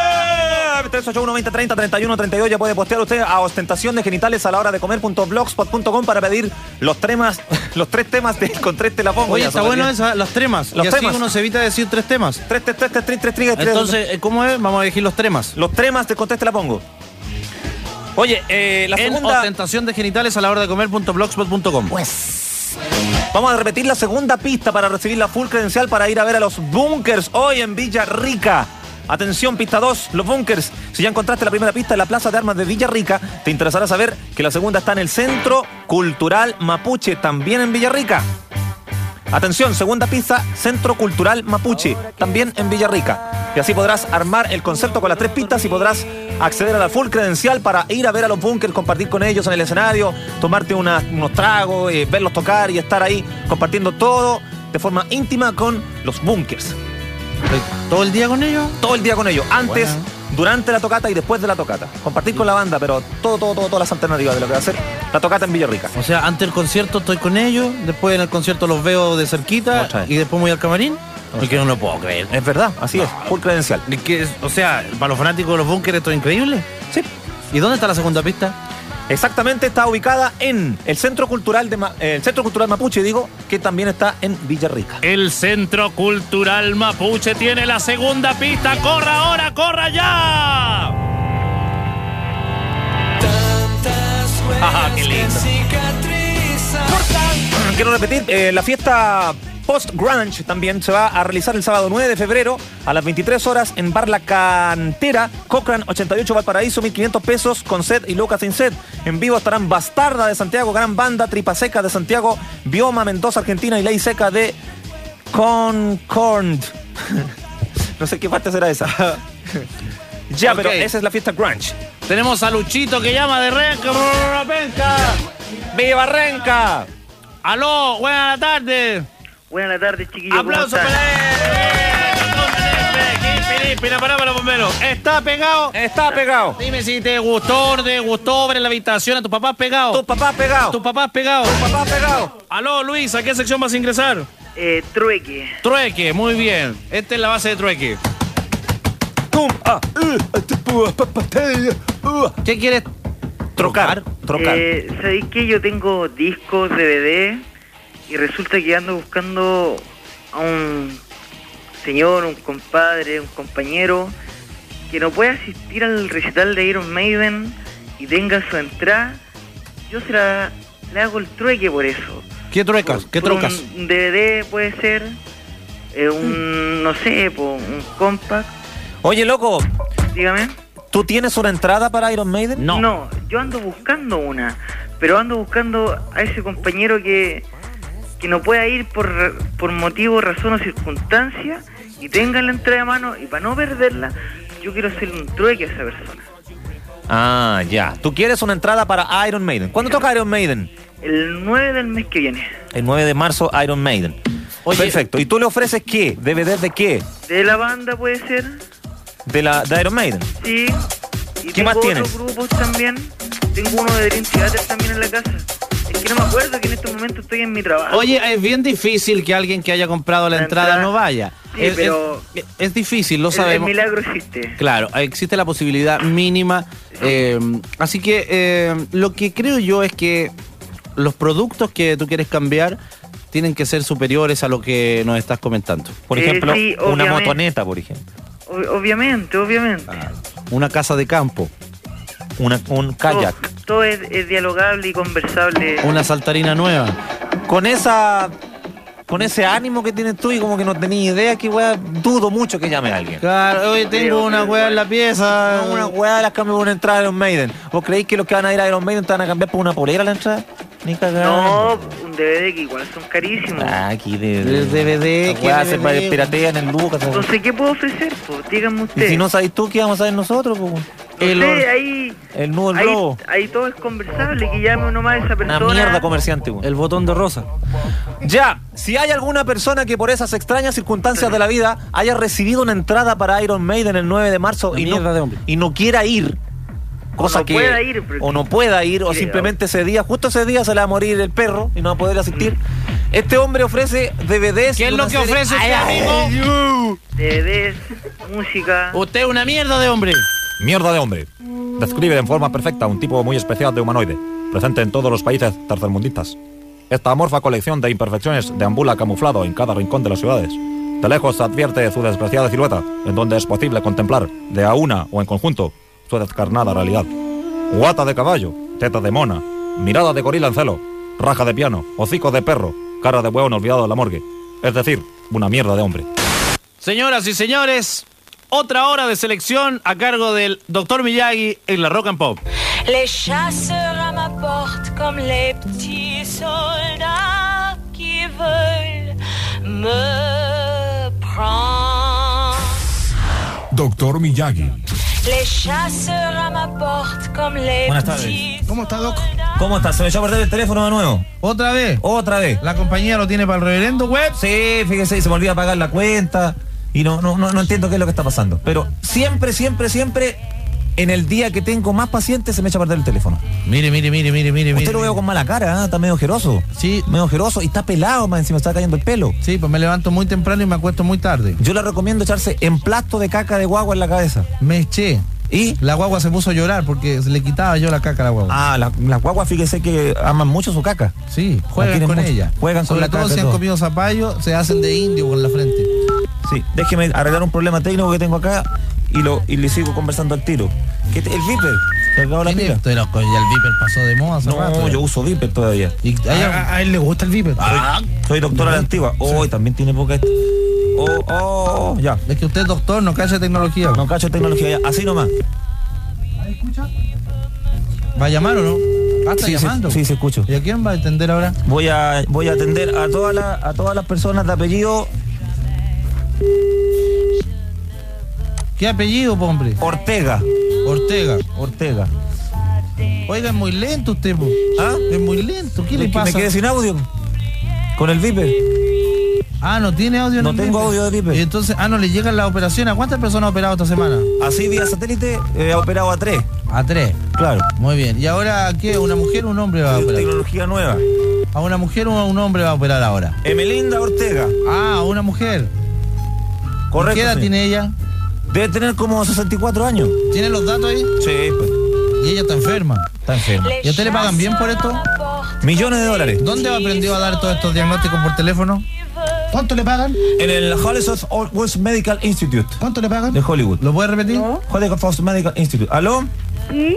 381-2030-31-32. Ya puede postear usted a ostentación de genitales a la hora de comer.blogspot.com para pedir los tres temas con tres te la pongo. Oye, está bueno eso, los temas. Los y temas. Así uno se evita decir tres temas. Tres. Entonces, ¿cómo es? Vamos a elegir los temas. Los temas de conteste la pongo. Oye, la en segunda... ostentación de genitales a la hora de comer.blogspot.com. Pues... Vamos a repetir la segunda pista para recibir la full credencial para ir a ver a los Bunkers hoy en Villarrica. Atención, pista 2, los Bunkers. Si ya encontraste la primera pista en la Plaza de Armas de Villarrica, te interesará saber que la segunda está en el Centro Cultural Mapuche, también en Villarrica. Atención, segunda pista, Centro Cultural Mapuche, también en Villarrica. Y así podrás armar el concepto con las tres pistas y podrás acceder a la full credencial para ir a ver a los Bunkers, compartir con ellos en el escenario, tomarte unos tragos, verlos tocar y estar ahí compartiendo todo de forma íntima con los Bunkers. ¿Todo el día con ellos? Todo el día con ellos. Antes, bueno, durante la tocata y después de la tocata. Compartir con la banda, pero todas las alternativas de lo que va a ser la tocata en Villarrica. O sea, antes del concierto estoy con ellos, después en el concierto los veo de cerquita y después me voy al camarín. Es que no lo puedo creer. Es verdad, así es, full credencial. O sea, para los fanáticos de los Bunkers esto es increíble. Sí. ¿Y dónde está la segunda pista? Exactamente, está ubicada en el Centro Cultural Mapuche, que también está en Villarrica. El Centro Cultural Mapuche tiene la segunda pista. ¡Corra ahora, corra ya! ¡Qué lindo! Quiero repetir, la fiesta post-grunge también se va a realizar el sábado 9 de febrero a las 23 horas en Bar La Cantera, Cochrane 88 Valparaíso, 1.500 pesos con set y Lucas sin set. En vivo estarán Bastarda de Santiago, Gran Banda, Tripa Seca de Santiago, Bioma Mendoza Argentina y Ley Seca de Concord. No sé qué parte será esa. Ya, okay. Pero esa es la fiesta grunge. Tenemos a Luchito que llama de Renca. ¡Viva Renca! ¡Aló! ¡Buenas tardes! Buenas tardes, chiquillos. ¡Aplausos para él! Para los bomberos. ¿Está pegado? Está pegado. Dime si te gustó o no te gustó ver en la habitación a tu papá pegado. Tu papá pegado. Tu papá pegado. Tu papá pegado. Aló, Luis, ¿a qué sección vas a ingresar? Trueque. Trueque, muy bien. Esta es la base de trueque. ¿Qué quieres? Trocar. ¿Sabéis que yo tengo discos, DVD y resulta que ando buscando a un señor, un compadre, un compañero que no puede asistir al recital de Iron Maiden y tenga su entrada? Yo le hago el trueque por eso. ¿Qué truecas? ¿Qué trocas? Un DVD puede ser, no sé, un compact. Oye, loco. Dígame. ¿Tú tienes una entrada para Iron Maiden? No, yo ando buscando una, pero ando buscando a ese compañero que no pueda ir por motivo, razón o circunstancia y tenga la entrada de mano, y para no perderla, yo quiero hacerle un trueque a esa persona. Ah, ya. ¿Tú quieres una entrada para Iron Maiden? ¿Cuándo toca Iron Maiden? El 9 del mes que viene. El 9 de marzo, Iron Maiden. Oye, perfecto. ¿Y tú le ofreces qué? ¿DVD de qué? De la banda puede ser. ¿De Iron Maiden? Sí. Y ¿Qué más tienes? Tengo otros grupos también. Tengo uno de Dream Theater también en la casa. Es que no me acuerdo, que en estos momentos estoy en mi trabajo. Oye, es bien difícil que alguien que haya comprado la entrada no vaya. Sí, pero es difícil, lo sabemos. El milagro existe. Claro, existe la posibilidad mínima. Así que lo que creo yo es que los productos que tú quieres cambiar tienen que ser superiores a lo que nos estás comentando. Por ejemplo, sí, una motoneta, por ejemplo. Obviamente. Una casa de campo. Un kayak. Todo es dialogable y conversable. Una saltarina nueva. Con ese ánimo que tienes tú y como que no tenías idea, que weá, dudo mucho que llame a alguien. Claro, hoy tengo una weá en la pieza. Una weá las cambio por una entrada de Iron Maiden. ¿Vos creéis que los que van a ir a Iron Maiden te van a cambiar por una polera la entrada? Ni cagando. No, un DVD que igual son carísimos. Aquí de DVD, que hace para piratea en el Lucas. Entonces, ¿qué puedo ofrecer? Pues díganme ustedes. Y si no sabéis tú, ¿qué vamos a saber nosotros? No sé, ahí todo es conversable, que llame uno más a esa persona. Una mierda comerciante, güey. El botón de rosa. Ya, si hay alguna persona que por esas extrañas circunstancias de la vida haya recibido una entrada para Iron Maiden el 9 de marzo y no quiera ir, cosa que no pueda ir, o simplemente justo ese día se le va a morir el perro y no va a poder asistir. Este hombre ofrece DVDs. ¿Qué es lo que ofrece usted, amigo? DVDs, música. Usted es una mierda de hombre. Mierda de hombre. Describe en forma perfecta un tipo muy especial de humanoide, presente en todos los países tercermundistas. Esta amorfa colección de imperfecciones deambula camuflado en cada rincón de las ciudades. De lejos se advierte su despreciada silueta, en donde es posible contemplar, de a una o en conjunto, su descarnada realidad. Guata de caballo, teta de mona, mirada de gorila en celo, raja de piano, hocico de perro, cara de hueón olvidado de la morgue. Es decir, una mierda de hombre. Señoras y señores, otra hora de selección a cargo del Dr. Miyagi en la Rock and Pop. Les chasseurs à ma porte comme les petits soldats qui veulent me prendre. Dr. Miyagi. Les chasseurs à ma porte comme les Buenas tardes. petits. ¿Cómo está, Doc? ¿Cómo estás? ¿Se me echó a perder el teléfono de nuevo? ¿Otra vez? Otra vez. ¿La compañía lo tiene para el reverendo web? Sí, fíjese, se me olvida pagar la cuenta y no entiendo qué es lo que está pasando. Pero siempre, en el día que tengo más pacientes se me echa a perder el teléfono. Mire. Usted lo veo con mala cara, ¿eh? Está medio ojeroso. Sí. Medio ojeroso y está pelado, más encima está cayendo el pelo. Sí, pues me levanto muy temprano y me acuesto muy tarde. Yo le recomiendo echarse emplasto de caca de guagua en la cabeza. Me eché. ¿Y? La guagua se puso a llorar porque le quitaba yo la caca a la guagua. Ah, las guaguas, fíjese que aman mucho su caca. Sí, juegan con mucho. ella. Juegan con Sobre la caca. todo si han comido zapallo, se hacen de indio con la frente. Sí, déjeme arreglar un problema técnico que tengo acá y le sigo conversando al tiro. ¿Qué el Viper? ¿Te acabó la pila? Pero ya el Viper pasó de moda hace rato. No, yo uso Viper todavía. ¿Y a él le gusta el Viper? Soy doctor a la antigua. Oh, también tiene poca... ya. Es que usted es doctor, no cacha tecnología. No cacha tecnología, ya. Así nomás. ¿Ahí escucha? ¿Va a llamar o no? ¿Está llamando? Sí, se escucho. ¿Y a quién va a atender ahora? Voy a atender a todas las personas de apellido... ¿Qué apellido, hombre? Ortega. Oiga, es muy lento usted, po. ¿Ah? Es muy lento. ¿Qué le pasa? Me quedé sin audio. Con el Viper. Ah, ¿no tiene audio? No tengo audio de Viper. Y entonces, no le llegan las operaciones. ¿A cuántas personas ha operado esta semana? Así vía satélite he operado a 3. ¿A 3? Claro. Muy bien. ¿Y ahora qué? ¿Una mujer o un hombre va a operar? Tecnología nueva. ¿A una mujer o a un hombre va a operar ahora? Emelinda Ortega. Ah, una mujer. Correcto. ¿Qué edad tiene ella? Debe tener como 64 años. ¿Tiene los datos ahí? Sí, pues. ¿Y ella está enferma? Está enferma. ¿Y a usted le pagan bien por esto? Millones de dólares. ¿Dónde ha aprendido a dar todos estos diagnósticos por teléfono? ¿Cuánto le pagan? En el Hollywood Medical Institute. ¿Cuánto le pagan? De Hollywood. ¿Lo puede repetir? No. Hollywood Medical Institute. ¿Aló? Sí.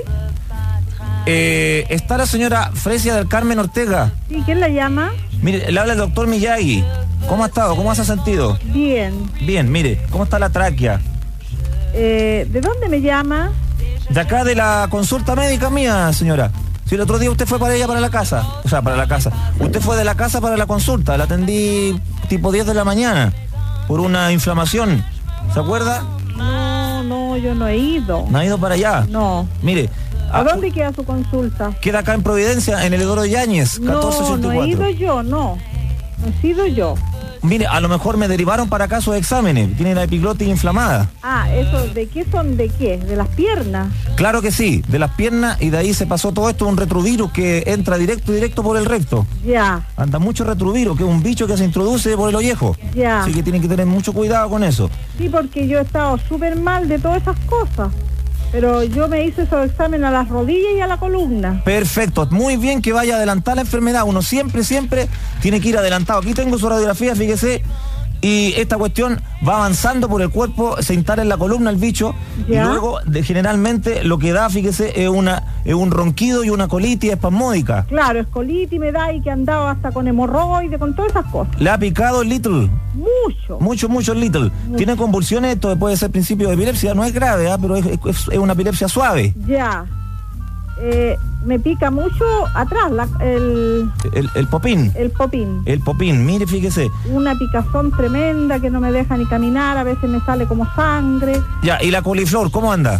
Está la señora Fresia del Carmen Ortega. ¿Y quién la llama? Mire, le habla el doctor Miyagi. ¿Cómo ha estado? ¿Cómo se ha sentido? Bien. Bien, mire, ¿cómo está la tráquea? ¿De dónde me llama? De acá de la consulta médica mía, señora. Si el otro día usted fue para ella, para la casa. O sea, para la casa. Usted fue de la casa para la consulta. La atendí tipo 10 de la mañana por una inflamación. ¿Se acuerda? No, yo no he ido. ¿No ha ido para allá? No. Mire. ¿A dónde queda su consulta? Queda acá en Providencia, en el Eduardo Yáñez, 1484. No he ido yo, no. No he sido yo. Mire, a lo mejor me derivaron para acá sus exámenes. Tiene la epiglotis inflamada. Ah, ¿eso de qué son? ¿De qué? ¿De las piernas? Claro que sí, de las piernas, y de ahí se pasó todo esto, un retrovirus que entra directo por el recto. Ya. Anda mucho retrovirus, que es un bicho que se introduce por el ollejo. Ya. Así que tienen que tener mucho cuidado con eso. Sí, porque yo he estado súper mal de todas esas cosas. Pero yo me hice esos exámenes a las rodillas y a la columna. Perfecto, muy bien que vaya a adelantar la enfermedad. Uno siempre tiene que ir adelantado. Aquí tengo su radiografía, fíjese. Y esta cuestión va avanzando por el cuerpo, se instala en la columna el bicho. ¿Ya? Y luego, generalmente, lo que da, fíjese, es un ronquido y una colitis espasmódica. Claro, es colitis, me da, y que he andado hasta con hemorroides, con todas esas cosas. ¿Le ha picado el Little? Mucho el Little. Mucho. ¿Tiene convulsiones? Esto puede ser principio de epilepsia. No es grave, pero es una epilepsia suave. Ya. Me pica mucho atrás el popín. El popín. El popín, mire, fíjese. Una picazón tremenda que no me deja ni caminar, a veces me sale como sangre. Ya, ¿y la coliflor, cómo anda?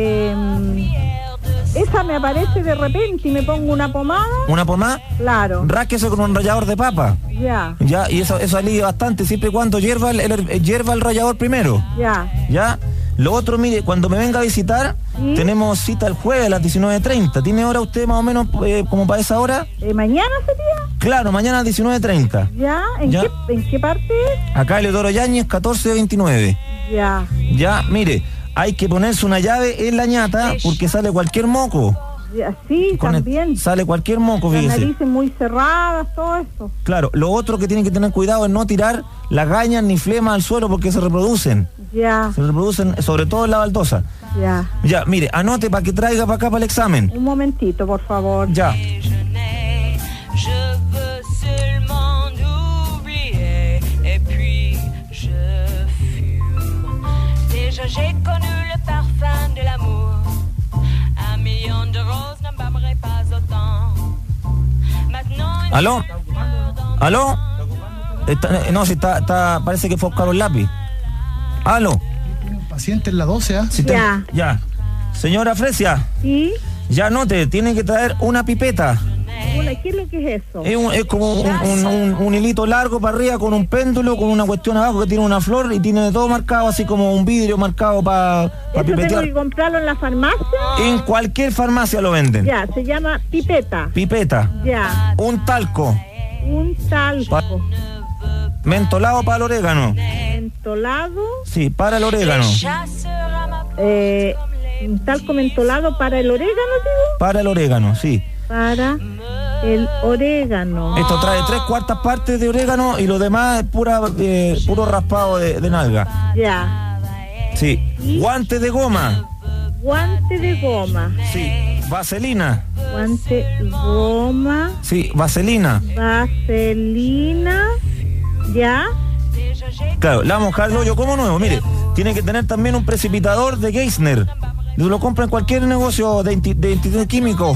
Esa me aparece de repente y me pongo una pomada. ¿Una pomada? Claro. Rásquese con un rallador de papa. Ya. Ya, y eso alivia bastante, siempre y cuando hierva el rallador primero. Ya. Ya. Lo otro, mire, cuando me venga a visitar, ¿sí? Tenemos cita el jueves a las 19:30. ¿Tiene hora usted más o menos como para esa hora? ¿Mañana sería? Claro, mañana a las 19:30. ¿Ya? ¿En qué parte es? Acá el Eduardo Yáñez, 1429. Ya. Ya, mire, hay que ponerse una llave en la ñata porque sale cualquier moco. Ya, sí, también. Sale cualquier moco, fíjese. Las narices muy cerradas, todo eso. Claro, lo otro que tienen que tener cuidado es no tirar las gañas ni flemas al suelo porque se reproducen. Ya. Se reproducen, sobre todo en la baldosa. Ya. Ya, mire, anote para que traiga para acá para el examen. Un momentito, por favor. Ya. J'ai connu le parfum de l'amour. Un million de roses n'embaumerait pas autant. ¿Aló? ¿Aló? No, si está, parece que fue a buscar un lápiz. ¿Aló? Un paciente en la 12, ¿ah? ¿eh? Ya. Ya. Señora Fresia. Sí. Ya note, tiene que traer una pipeta. ¿Qué es lo que es eso? Es como un hilito largo para arriba con un péndulo, con una cuestión abajo que tiene una flor y tiene todo marcado, así como un vidrio marcado para pipetear. ¿Tengo que comprarlo en la farmacia? En cualquier farmacia lo venden. Ya, se llama pipeta. Pipeta. Ya. Un talco. Un talco. Mentolado para el orégano. ¿Mentolado? Sí, para el orégano. ¿Un talco mentolado para el orégano, digo? Para el orégano, sí. Para el orégano. Esto trae 3/4 partes de orégano y lo demás es puro raspado de nalga. Ya. Sí. ¿Y? Guante de goma. Guante de goma. Sí. Vaselina. Guante, goma. Sí, vaselina. Vaselina. ¿Ya? Claro, la vamos a mojar el hoyo como nuevo. Mire, tiene que tener también un precipitador de Geissner. Lo compra en cualquier negocio de químico.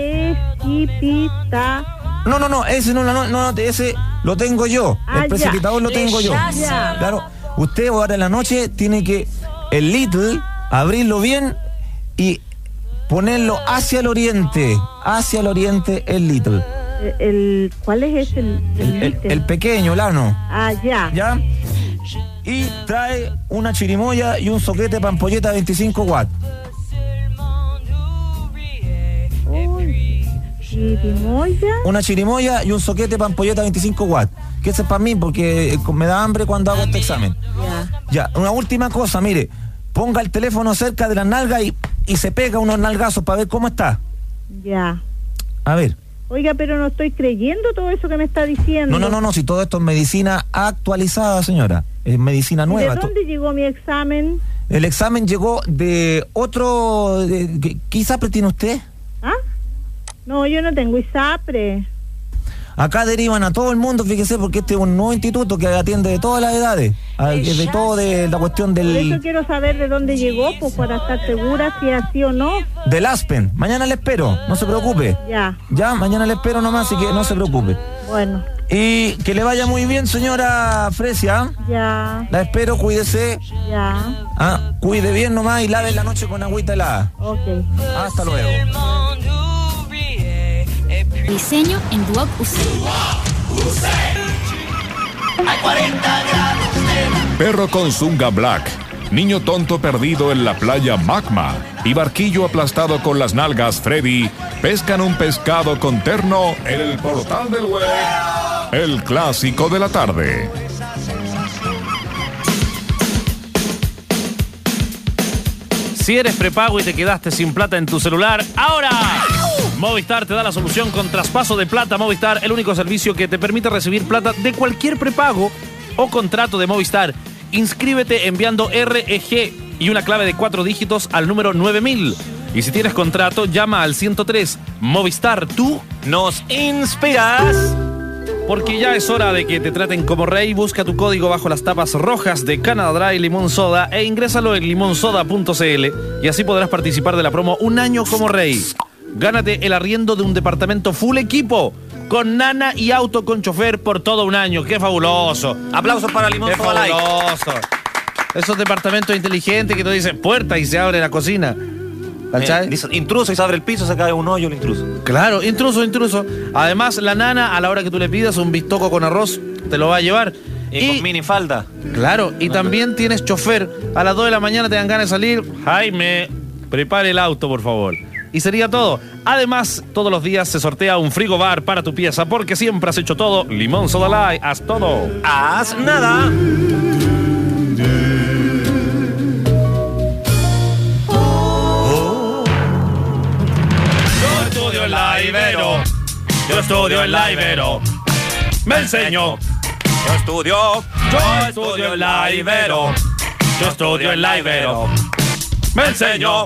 Precipita. No, ese ese lo tengo yo. El precipitador lo tengo yo. Ya. Claro, usted ahora en la noche tiene que el Little abrirlo bien y ponerlo hacia el oriente el Little. ¿Cuál es ese? El pequeño, el ano. Ah, ya. ¿Ya? Y trae una chirimoya y un soquete para ampolleta 25 watts. Chirimoya. Una chirimoya y un soquete para ampolleta 25 watts. Que ese es para mí porque me da hambre cuando hago este examen. Ya, una última cosa, mire. Ponga el teléfono cerca de la nalga y se pega unos nalgazos para ver cómo está. Ya. A ver. Oiga, pero no estoy creyendo todo eso que me está diciendo. No, si todo esto es medicina actualizada, señora. Es medicina nueva. ¿De dónde llegó mi examen? El examen llegó de otro... ¿Qué ISAPRE tiene usted? ¿Ah? No, yo no tengo ISAPRE. Acá derivan a todo el mundo, fíjese, porque este es un nuevo instituto que atiende de todas las edades, de todo de la cuestión Por eso del quiero saber de dónde llegó, pues para estar segura si es así o no. del Aspen. Mañana le espero, no se preocupe. Ya. Ya, mañana le espero nomás, así que no se preocupe. Bueno. Y que le vaya muy bien, señora Fresia. Ya. La espero, cuídese. Ya. Cuide bien nomás y lave la noche con agüita helada. Ok. Hasta luego. Diseño en Duoc UC. Perro con Zunga Black, niño tonto perdido en la playa Magma y barquillo aplastado con las nalgas Freddy pescan un pescado con terno en el portal del web. El clásico de la tarde. Si eres prepago y te quedaste sin plata en tu celular, ¡ahora! Movistar te da la solución con traspaso de plata. Movistar, el único servicio que te permite recibir plata de cualquier prepago o contrato de Movistar. Inscríbete enviando REG y una clave de 4 dígitos al número 9000. Y si tienes contrato, llama al 103. Movistar, tú nos inspiras. Porque ya es hora de que te traten como rey. Busca tu código bajo las tapas rojas de Canada Dry Limón Soda e ingrésalo en limonsoda.cl y así podrás participar de la promo Un Año como Rey. Gánate el arriendo de un departamento full equipo con nana y auto con chofer por todo un año. ¡Qué fabuloso! Aplausos para Limón Soda Light. ¡Fabuloso! Esos departamentos inteligentes que te dicen puerta y se abre la cocina. ¿Cachai? Dice intruso y se abre el piso, se cae un hoyo el intruso. Claro, intruso. Además, la nana, a la hora que tú le pidas un bistoco con arroz, te lo va a llevar. Y con minifalda. Claro, y también tienes chofer. A las 2 de la mañana te dan ganas de salir. Jaime, prepare el auto, por favor. Y sería todo. Además, todos los días se sortea un frigobar para tu pieza, porque siempre has hecho todo. Limón Soda Light, haz todo. Haz nada. Yo estudio en la Ibero. Yo estudio en la Ibero. Me enseño. Yo estudio en la Ibero. Yo estudio en la Ibero. Me enseño.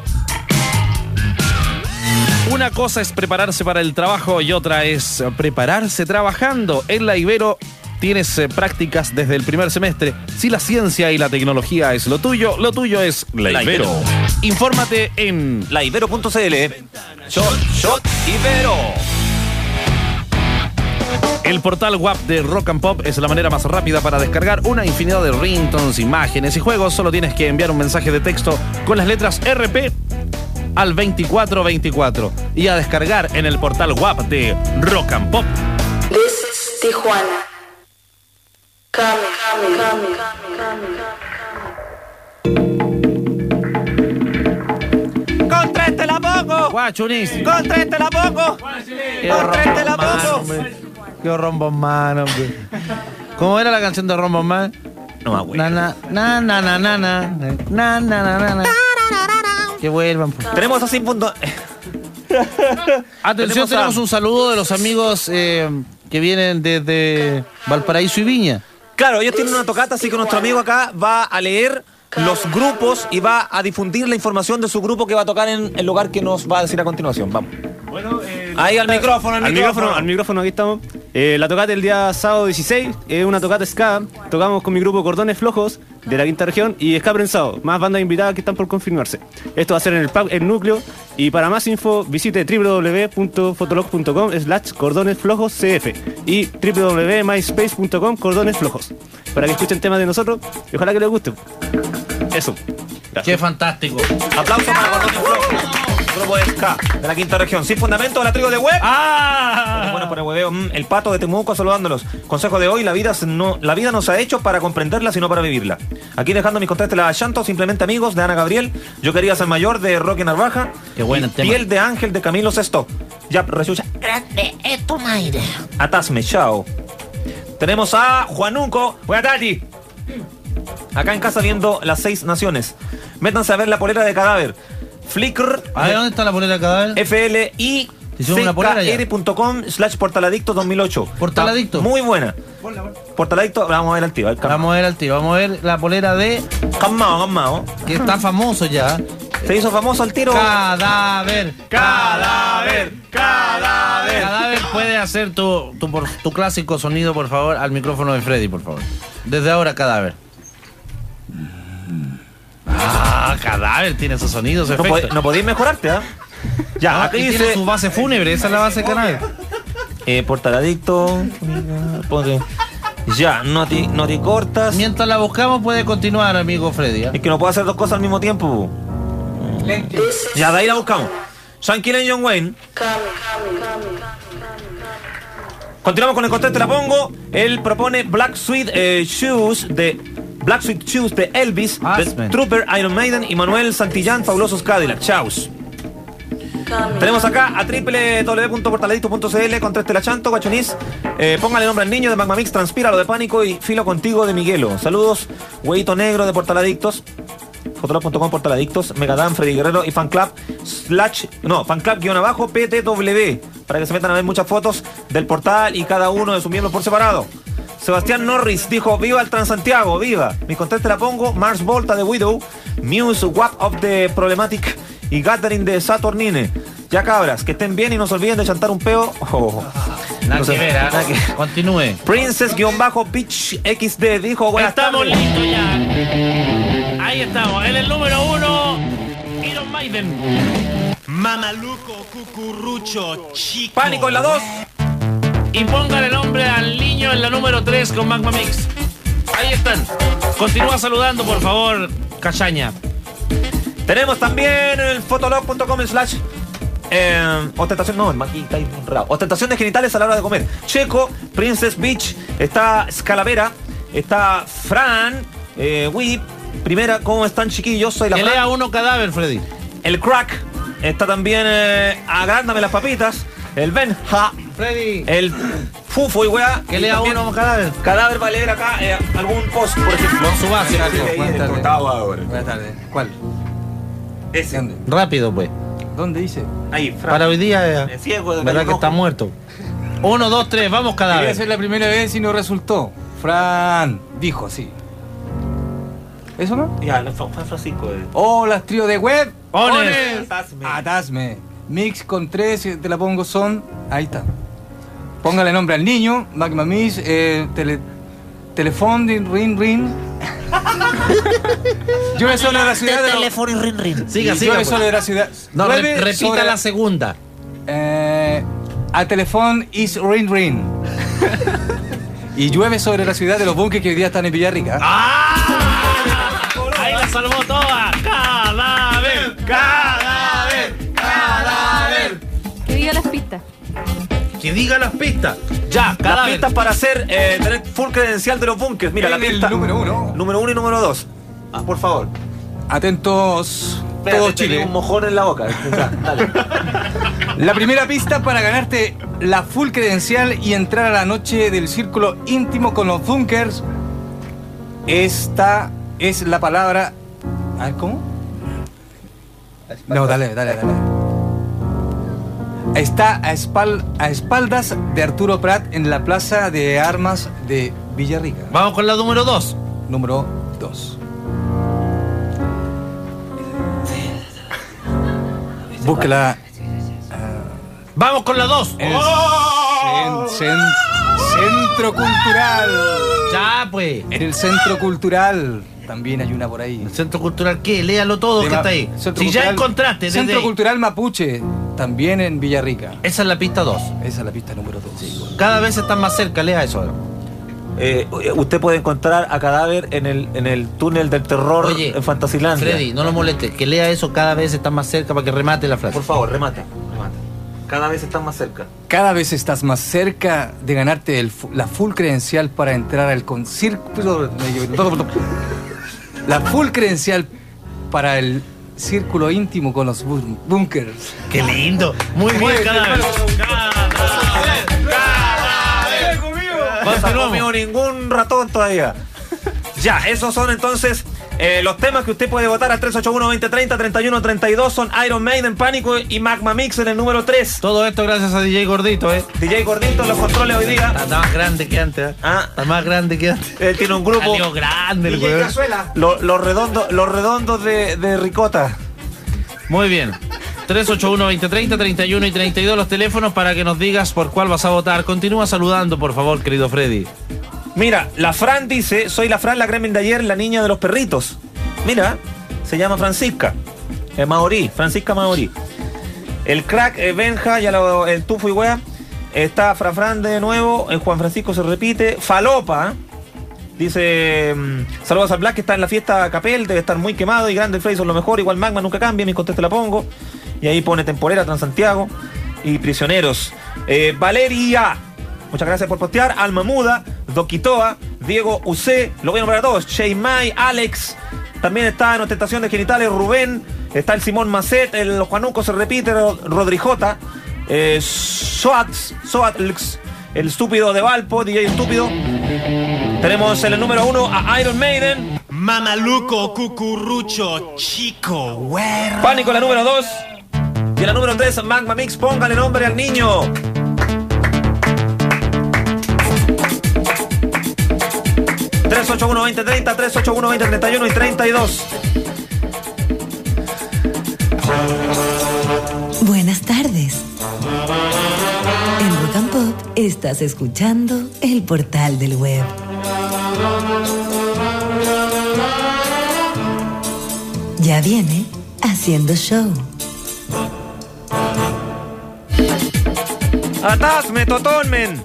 Una cosa es prepararse para el trabajo y otra es prepararse trabajando. En la Ibero tienes prácticas desde el primer semestre. Si la ciencia y la tecnología es lo tuyo es la Ibero. Infórmate en laibero.cl. Shot Ibero. El portal WAP de Rock and Pop es la manera más rápida para descargar una infinidad de ringtones, imágenes y juegos. Solo tienes que enviar un mensaje de texto con las letras RP al 2424 y a descargar en el portal WAP de Rock and Pop. This is Tijuana. Coming. ¡Contréstela poco! Guachunis. ¡Contréstela poco! ¡Contréstela poco! Qué Rombón Man, hombre. ¿Cómo era la canción de Rombón Man? No me acuerdo. Na. Que vuelvan. Tenemos así punto. Atención, tenemos un saludo de los amigos que vienen desde Valparaíso y Viña. Claro, ellos tienen una tocata, así que nuestro amigo acá va a leer los grupos y va a difundir la información de su grupo que va a tocar en el lugar que nos va a decir a continuación. Vamos. Bueno, ahí al micrófono, al micrófono, aquí estamos. La tocata el día sábado 16 es una tocata ska. Tocamos con mi grupo Cordones Flojos de la quinta región y Ska Prensado, más bandas invitadas que están por confirmarse. Esto va a ser en el PAC El Núcleo y para más info visite www.fotolog.com/cordonesflojoscf y www.myspace.com/cordonesflojos para que escuchen temas de nosotros y ojalá que les guste. Eso. Gracias. Qué fantástico. Aplausos para Cordones Flojos. Grupo de ska de la quinta región. Sin fundamento de la tribu de web. Bueno, para el hueveo. El pato de Temuco saludándolos. Consejo de hoy: la vida no se ha hecho para comprenderla, sino para vivirla. Aquí dejando mis contestes a llanto, simplemente amigos de Ana Gabriel. Yo quería ser mayor de Roque Narvaja. Qué bueno el tema. Piel de ángel de Camilo Sesto. Ya, resulta. Grande es tu madre. Atasme, chao. Tenemos a Juanunco. Buenas tardes. Acá en casa viendo Las 6 Naciones. Métanse a ver la polera de Cadáver. Flickr. A ver, ¿dónde está la polera de Cadáver? FLICKR.com/portaladicto 2008. ¿Portaladicto? Muy buena. Portaladicto, vamos a ver al tío. Vamos a ver la polera de Calmao. que está famoso ya. Se hizo famoso al tiro. Cadáver. Cadáver, cadáver. Cadáver, puede hacer tu clásico sonido, por favor, al micrófono de Freddy, por favor. Desde ahora, Cadáver. Cadáver tiene esos sonidos, efectos. No podéis mejorarte, ¿ah? Ya, aquí tiene dice... su base fúnebre, esa es la base de Cadáver. Portaladicto. Ya, no te cortas. Mientras la buscamos puede continuar, amigo Freddy. Es que no puedo hacer dos cosas al mismo tiempo. Ya, de ahí la buscamos. Shanky Lane, John Wayne. Continuamos con el contexto, te la pongo. Él propone Black Sweet Shoes de Elvis, de Trooper, Iron Maiden y Manuel Santillán, Fabulosos Cadillac. Chaus. Tenemos acá a www.portaladicto.cl, Conteste la Chanto, Guachonís. Póngale nombre al niño de Magma Mix, Transpira, lo de Pánico y Filo Contigo de Miguelo. Saludos, Huevito Negro de Portaladictos. Fotolog.com, Portaladictos, Megadam, Freddy Guerrero y fanclub /PTW, para que se metan a ver muchas fotos del portal y cada uno de sus miembros por separado. Sebastián Norris dijo: viva el Transantiago, viva. Mi conteste la pongo: Mars Volta de Widow, Muse, Wap of the Problematic y Gathering de Saturnine. Ya, cabras, que estén bien y no se olviden de chantar un peo. Continúe. Princess-Beach XD dijo: buenas Estamos tardes. listos ya. Ahí estamos, en el número 1, Iron Maiden. Mamaluco, cucurrucho, chico. Pánico en la 2. Y póngale nombre al niño en la número 3 con Magma Mix. Ahí están. Continúa saludando, por favor, Cachaña. Tenemos también el fotolog.com/ ostentación, no, aquí está enredado. Ostentación de genitales a la hora de comer. Checo, Princess Beach, está Scalavera, está Fran, Whip, primera, ¿cómo están, chiquillos? Soy la Que Fran. lea uno Cadáver, Freddy. El Crack, está también Agrándame las papitas, el Benja, Freddy. el Fufo y weá. Que lea uno Cadáver. Cadáver va a leer acá algún post, por ejemplo. Con su base. Buenas tardes. ¿Cuál? Ese. ¿Dónde? Rápido, pues. ¿Dónde dice? Ahí, Fran. Para hoy día, ciego de verdad que rojo. está muerto. 1, 2, 3, vamos, Cadáver. Quería ser la primera vez y no resultó. Fran dijo así. ¿Eso no? Ya, Fran Francisco. Oh, las trío de web. Ones. Atasme. Mix con 3, te la pongo son. Ahí está. Póngale nombre al niño. Magma Mix, Telefón, ring. Llueve solo de la ciudad de Teléfono y rin. Siga. Llueve solo de la ciudad. No, Llueve repita sobre la segunda. A teléfono is ring. Y llueve sobre la ciudad de los bunkers que hoy día están en Villarrica. Ahí la salvó toda. Cadáver. Que diga las pistas. Que diga las pistas. Ya, Las Cadáver. pistas para hacer tener full credencial de los bunkers. Mira, la En el pista número 1. Número 1 y número 2. Por favor. Atentos Espérate, todo tengo Chile. un mojón en la boca. Ya, dale. La primera pista para ganarte la full credencial y entrar a la noche del círculo íntimo con los bunkers. Esta es la palabra. A ver, ¿cómo? No, dale. Está a espaldas de Arturo Prat en la Plaza de Armas de Villarrica. Vamos con la número 2. Número 2. Búsquela. Vamos con la 2. En el Centro Cultural. Ya, pues. En el Centro Cultural. También hay una por ahí. ¿El Centro Cultural qué? Léalo todo que está ahí. Si ya encontraste. desde Centro ahí. Cultural Mapuche. También en Villarrica. Esa es la pista 2. Esa es la pista número 2. Cada vez están más cerca, lea eso ahora. Usted puede encontrar a Cadáver en el túnel del terror en Fantasilandia. Freddy, no lo moleste. Que lea eso, cada vez están más cerca para que remate la frase. Por favor, remate. Cada vez están más cerca. Cada vez estás más cerca de ganarte la full credencial para entrar al concierto. La full credencial para el círculo íntimo con los bunkers. ¡Qué lindo! Muy bien, Cadáver. No se ha comido ningún ratón todavía. Ya, esos son entonces los temas que usted puede votar al 381-2030-3132. Son Iron Maiden, Pánico y Magma Mix en el número 3. Todo esto gracias a DJ Gordito, DJ Gordito en los controles hoy día. Está más grande que antes, Está más grande que antes. Él tiene un grupo. Salió grande el DJ weón. Cazuela. Los redondos de ricota. Muy bien. 381-2030, 31 y 32 los teléfonos para que nos digas por cuál vas a votar. Continúa saludando, por favor, querido Freddy. Mira, la Fran dice, soy la Fran, la Gremlin de ayer, la niña de los perritos. Mira, se llama Francisca. Maorí, Francisca Maorí. El crack, Benja, el tufo y wea. Está Fran de nuevo, el Juan Francisco se repite. Falopa, dice, saludos al Black que está en la fiesta Capel, debe estar muy quemado y grande el Freddy son lo mejor, igual Magma nunca cambia, mis contestes la pongo. Y ahí pone Temporera, Transantiago y Prisioneros. Valeria, muchas gracias por postear. Alma Muda, Doquitoa, Diego UC, lo bueno para todos. Sheimai, Alex, también está en ostentación de genitales Rubén, está el Simón Macet, el Juanuco se repite, Rodrijota, Soatlx, el estúpido de Valpo, DJ estúpido. Tenemos en el número 1 a Iron Maiden. Mamaluco, cucurrucho, chico, güero. Pánico la número 2. Y en la número 3, Magma Mix, póngale nombre al niño. ...381-2030, 381-2031 y 32. Buenas tardes. En Rock and Pop estás escuchando el portal del web. Ya viene haciendo show. ¡Atasme, totón, men!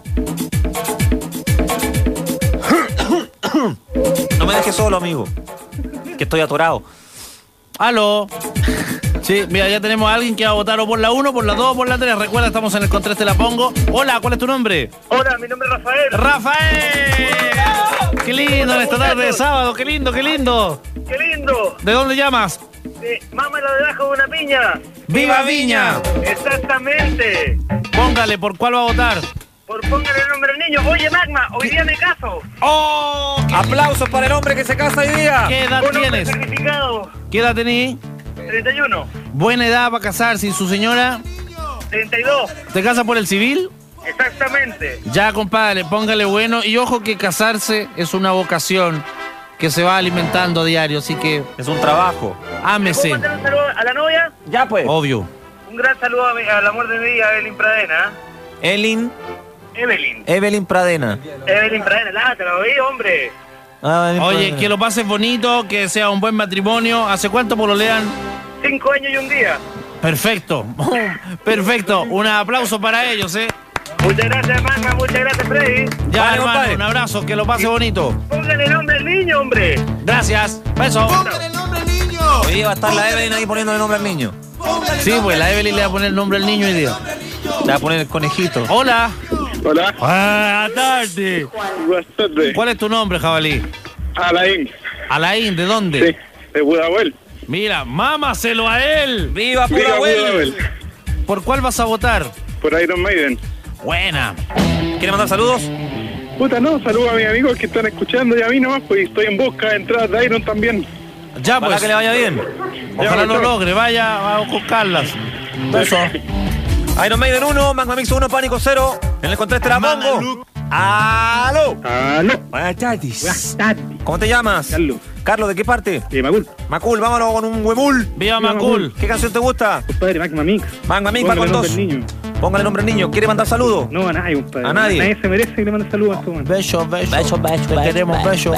No me dejes solo, amigo, que estoy atorado. ¡Aló! Sí, mira, ya tenemos a alguien que va a votar o por la 1, por la 2 o por la 3. Recuerda, estamos en el Con 3 te la pongo. Hola, ¿cuál es tu nombre? Hola, mi nombre es Rafael. ¡Rafael! ¡Qué lindo en esta tarde de sábado! ¡Qué lindo, qué lindo! ¡Qué lindo! ¿De dónde llamas? Mámalo debajo de una piña. ¡Viva Viña! Exactamente. Póngale, ¿por cuál va a votar? Póngale el nombre al niño. Oye, Magma, hoy día me caso. ¡Oh! ¡Aplausos para el hombre que se casa hoy día! ¿Qué edad tienes? Certificado. ¿Qué edad tenés? 31. ¿Buena edad para casarse y su señora? 32. ¿Te casas por el civil? Exactamente. Ya, compadre, póngale bueno. Y ojo que casarse es una vocación que se va alimentando diario, así que... Es un trabajo. Ámese. ¿Puedo mandar un saludo a la novia? Ya, pues. Obvio. Un gran saludo al amor de mi vida, Evelyn Pradena. Evelyn Pradena. Evelyn Pradena, te lo vi, hombre. Oye, que lo pases bonito, que sea un buen matrimonio. ¿Hace cuánto pololean? 5 años y un día. Perfecto. Perfecto. Un aplauso para ellos, Muchas gracias, Magma. Muchas gracias, Freddy. Ya, vale, hermano, compadre. un abrazo. Que lo pase bonito. Póngale el nombre al niño, hombre. Gracias. Beso. ¡Póngale el nombre al niño! Hoy día va a estar la Evelyn ahí poniéndole nombre al niño. Sí, pues la Evelyn le va a poner el nombre al niño hoy día. Le va a poner el conejito. Hola. Hola. Buenas tardes. Buenas tardes. ¿Cuál es tu nombre, jabalí? Alain. Alain, ¿de dónde? Sí, de Budahuel. Mira, mámaselo a él. ¡Viva Budahuel! ¿Por cuál vas a votar? Por Iron Maiden. Buena. ¿Quiere mandar saludos? Puta, no, saludo a mis amigos que están escuchando y a mí nomás, pues estoy en busca de entradas de Iron también. Ya, Para pues. que le vaya bien. Ojalá lo logre. Vaya a buscarlas. Beso. Iron Maiden 1, Magma Mix 1, Pánico 0. En el conteste la pongo. ¡Aló! Buenas tardes. ¿Cómo te llamas? Carlos. Carlos, ¿de qué parte? De Macul. Macul, vámonos con un huevul. ¡Viva Macul! ¿Qué canción te gusta? Compadre, Magma Mix. Magma Mix va con dos. Póngale nombre al niño. ¿Quiere mandar saludos? No, a nadie, compadre. ¿A nadie? Nadie se merece que le mande saludos a su man. Beso. Te queremos, beso.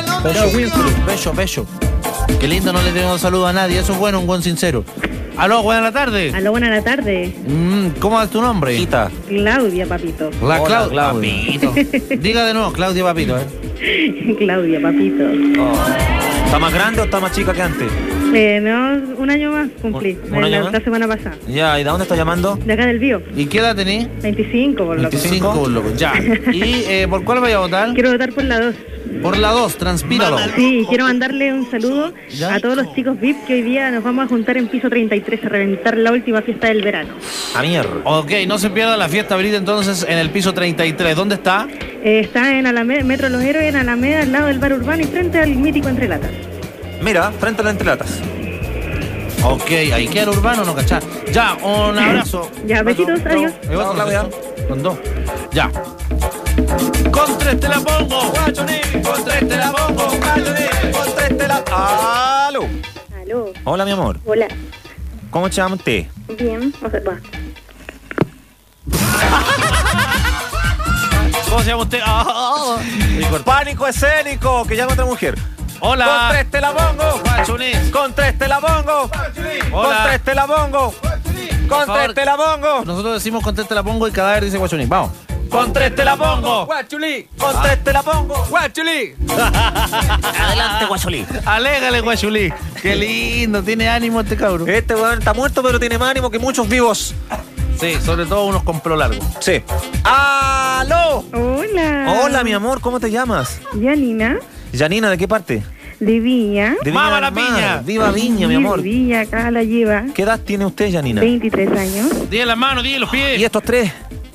Beso. Qué lindo, no le tenemos saludo a nadie. Eso es bueno, un buen sincero. Aló, buena tarde. Aló, buena tarde. ¿Cómo es tu nombre? Quita. Claudia, papito. La Hola, Claudia. Papito. Diga de nuevo, Claudia Papito. Claudia, papito. ¿Está más grande o está más chica que antes? No, un año más cumplí. ¿Un año más? La semana pasada. Ya, ¿y de dónde está llamando? De acá del Bío. ¿Y qué edad tenés? 25, por loco. 25, por loco. Ya. ¿Y por cuál vaya a votar? Quiero votar por la 2. Por la 2, transpíralo. Sí, quiero mandarle un saludo ¿Ya? a todos los chicos VIP que hoy día nos vamos a juntar en piso 33 a reventar la última fiesta del verano. A mierda. Ok, no se pierda la fiesta abril entonces en el piso 33. ¿Dónde está? Está en Alameda, Metro Los Héroes, en Alameda, al lado del bar urbano y frente al mítico Entre Latas. Mira, frente a la entrelatas. Ok, ahí queda el urbano, no cachar. Ya, un abrazo. Ya, besitos, adiós. Chao, Claudia. Con 2. Ya. Con 3 te la pongo. Con 3 te la pongo. Con 3 te la... ¡Aló! Aló. Hola, mi amor. Hola. ¿Cómo se llama usted? Bien, o sea, va. ¿Cómo se llama usted? Pánico escénico, que llama otra mujer. Hola. Con 3 te la pongo. Guachuní. Con 3 te la pongo. Con 3 te la pongo. Con 3 te la pongo. Nosotros decimos con 3 te la pongo y Cadáver dice Guachuní. Vamos. Con 3 te la pongo. Guachulí. Con 3 te la pongo. Guachulí. Adelante, Guachulí. Alégale, Guachulí. Qué lindo, tiene ánimo este cabrón. Este weón está muerto, pero tiene más ánimo que muchos vivos. Sí, sobre todo unos con pelo largo. Sí. ¡Aló! Hola. Hola, mi amor, ¿cómo te llamas? Janina, Janina, ¿de qué parte? de Viña. De Viña ¡Mama del la Mar. piña! ¡Viva Viña, mi amor! Viña, acá la lleva. ¿Qué edad tiene usted, Janina? 23 años. Dile las manos, dile los pies. ¿Y estos 3?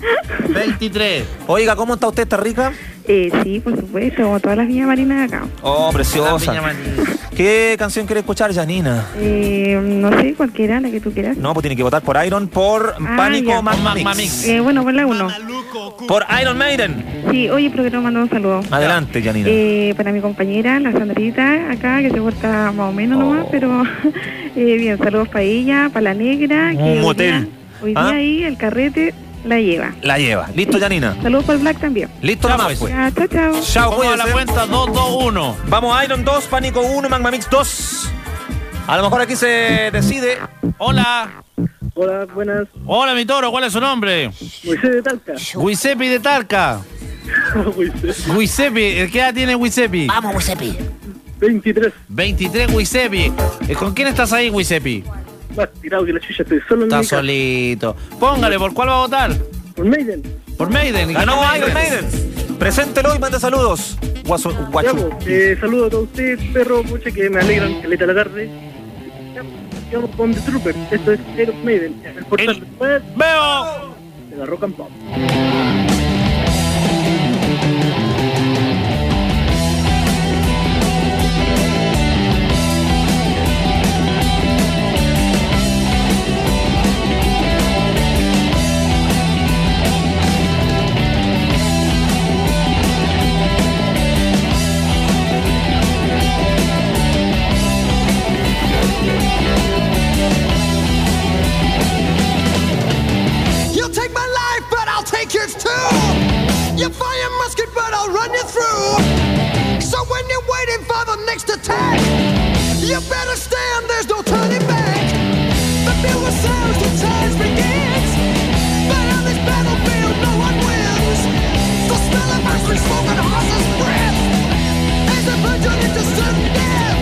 23. Oiga, ¿cómo está usted? ¿Está rica? Sí, por supuesto, como todas las viñas marinas de acá. Oh, preciosa. Viña Marina. ¿Qué canción quiere escuchar, Janina? No sé, cualquiera, la que tú quieras. No, pues tiene que votar por Iron, por Pánico ya. Magma Magma Mix. Mix. Bueno, por la 1. Por Iron Maiden. Sí, oye, pero quiero mandar un saludo. Adelante, Janina. Para mi compañera, la Sandrita, acá, que se porta más o menos nomás, pero bien, saludos para ella, para la negra, que Un motel. hoy día ahí el carrete la lleva. La lleva. ¿Listo, Janina? Saludos para el Black también. Listo, Ya, nomás, pues. pues. Ya, chao, chao. Chao, Vamos a la cuídense. cuenta 2-2-1. Vamos, Iron 2, Pánico 1, Magma Mix 2. A lo mejor aquí se decide. Hola. Hola, buenas. Hola, mi toro, ¿cuál es su nombre? Moisés de Talca. Giuseppe de Talca. Giuseppe, ¿qué edad tiene Giuseppe? Vamos, Giuseppe. 23. 23, Giuseppe. ¿Con quién estás ahí, Giuseppe? Más tirado que la chucha, estoy solo en Está mi casa. solito. Póngale, ¿por cuál va a votar? Por Maiden. Por Maiden. Ganó Iron Maiden. Preséntelo y mande saludos. Guacho. Ya, pues, saludos a todos ustedes, perro, pucha, que me alegran, que le da la tarde. Ya, pues, vamos con The Trooper. Esto es Iron Maiden. El portal después ¡Veo! de la Rock and Pop. You'll take my life, but I'll take yours too. You fire musket, but I'll run you through. So when you're waiting for the next attack, you better stand, there's no turning back. The bugle sounds, the time begins. But on this battlefield, no one wins. The smell of ice and smoke and horse's breath as a virgin into sudden death.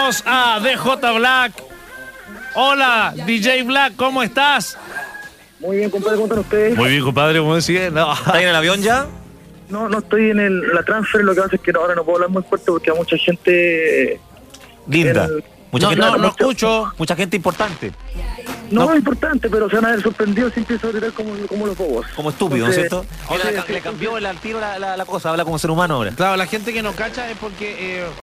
Tenemos a DJ Black. Hola, DJ Black, ¿cómo estás? Muy bien, compadre, ¿cómo están ustedes? Muy bien, compadre, ¿cómo sigue? No. ¿Estás en el avión ya? No, no estoy en la transfer, lo que pasa es que ahora no puedo hablar muy fuerte porque hay mucha gente... Linda. Mucha gente, no escucho. Mucha gente importante. No es importante, pero se van a ver sorprendidos si empiezo a gritar como los bobos. Como estúpido, ¿no es cierto? Entonces, Le cambió al tiro la cosa, habla como ser humano ahora. Claro, la gente que no cacha es porque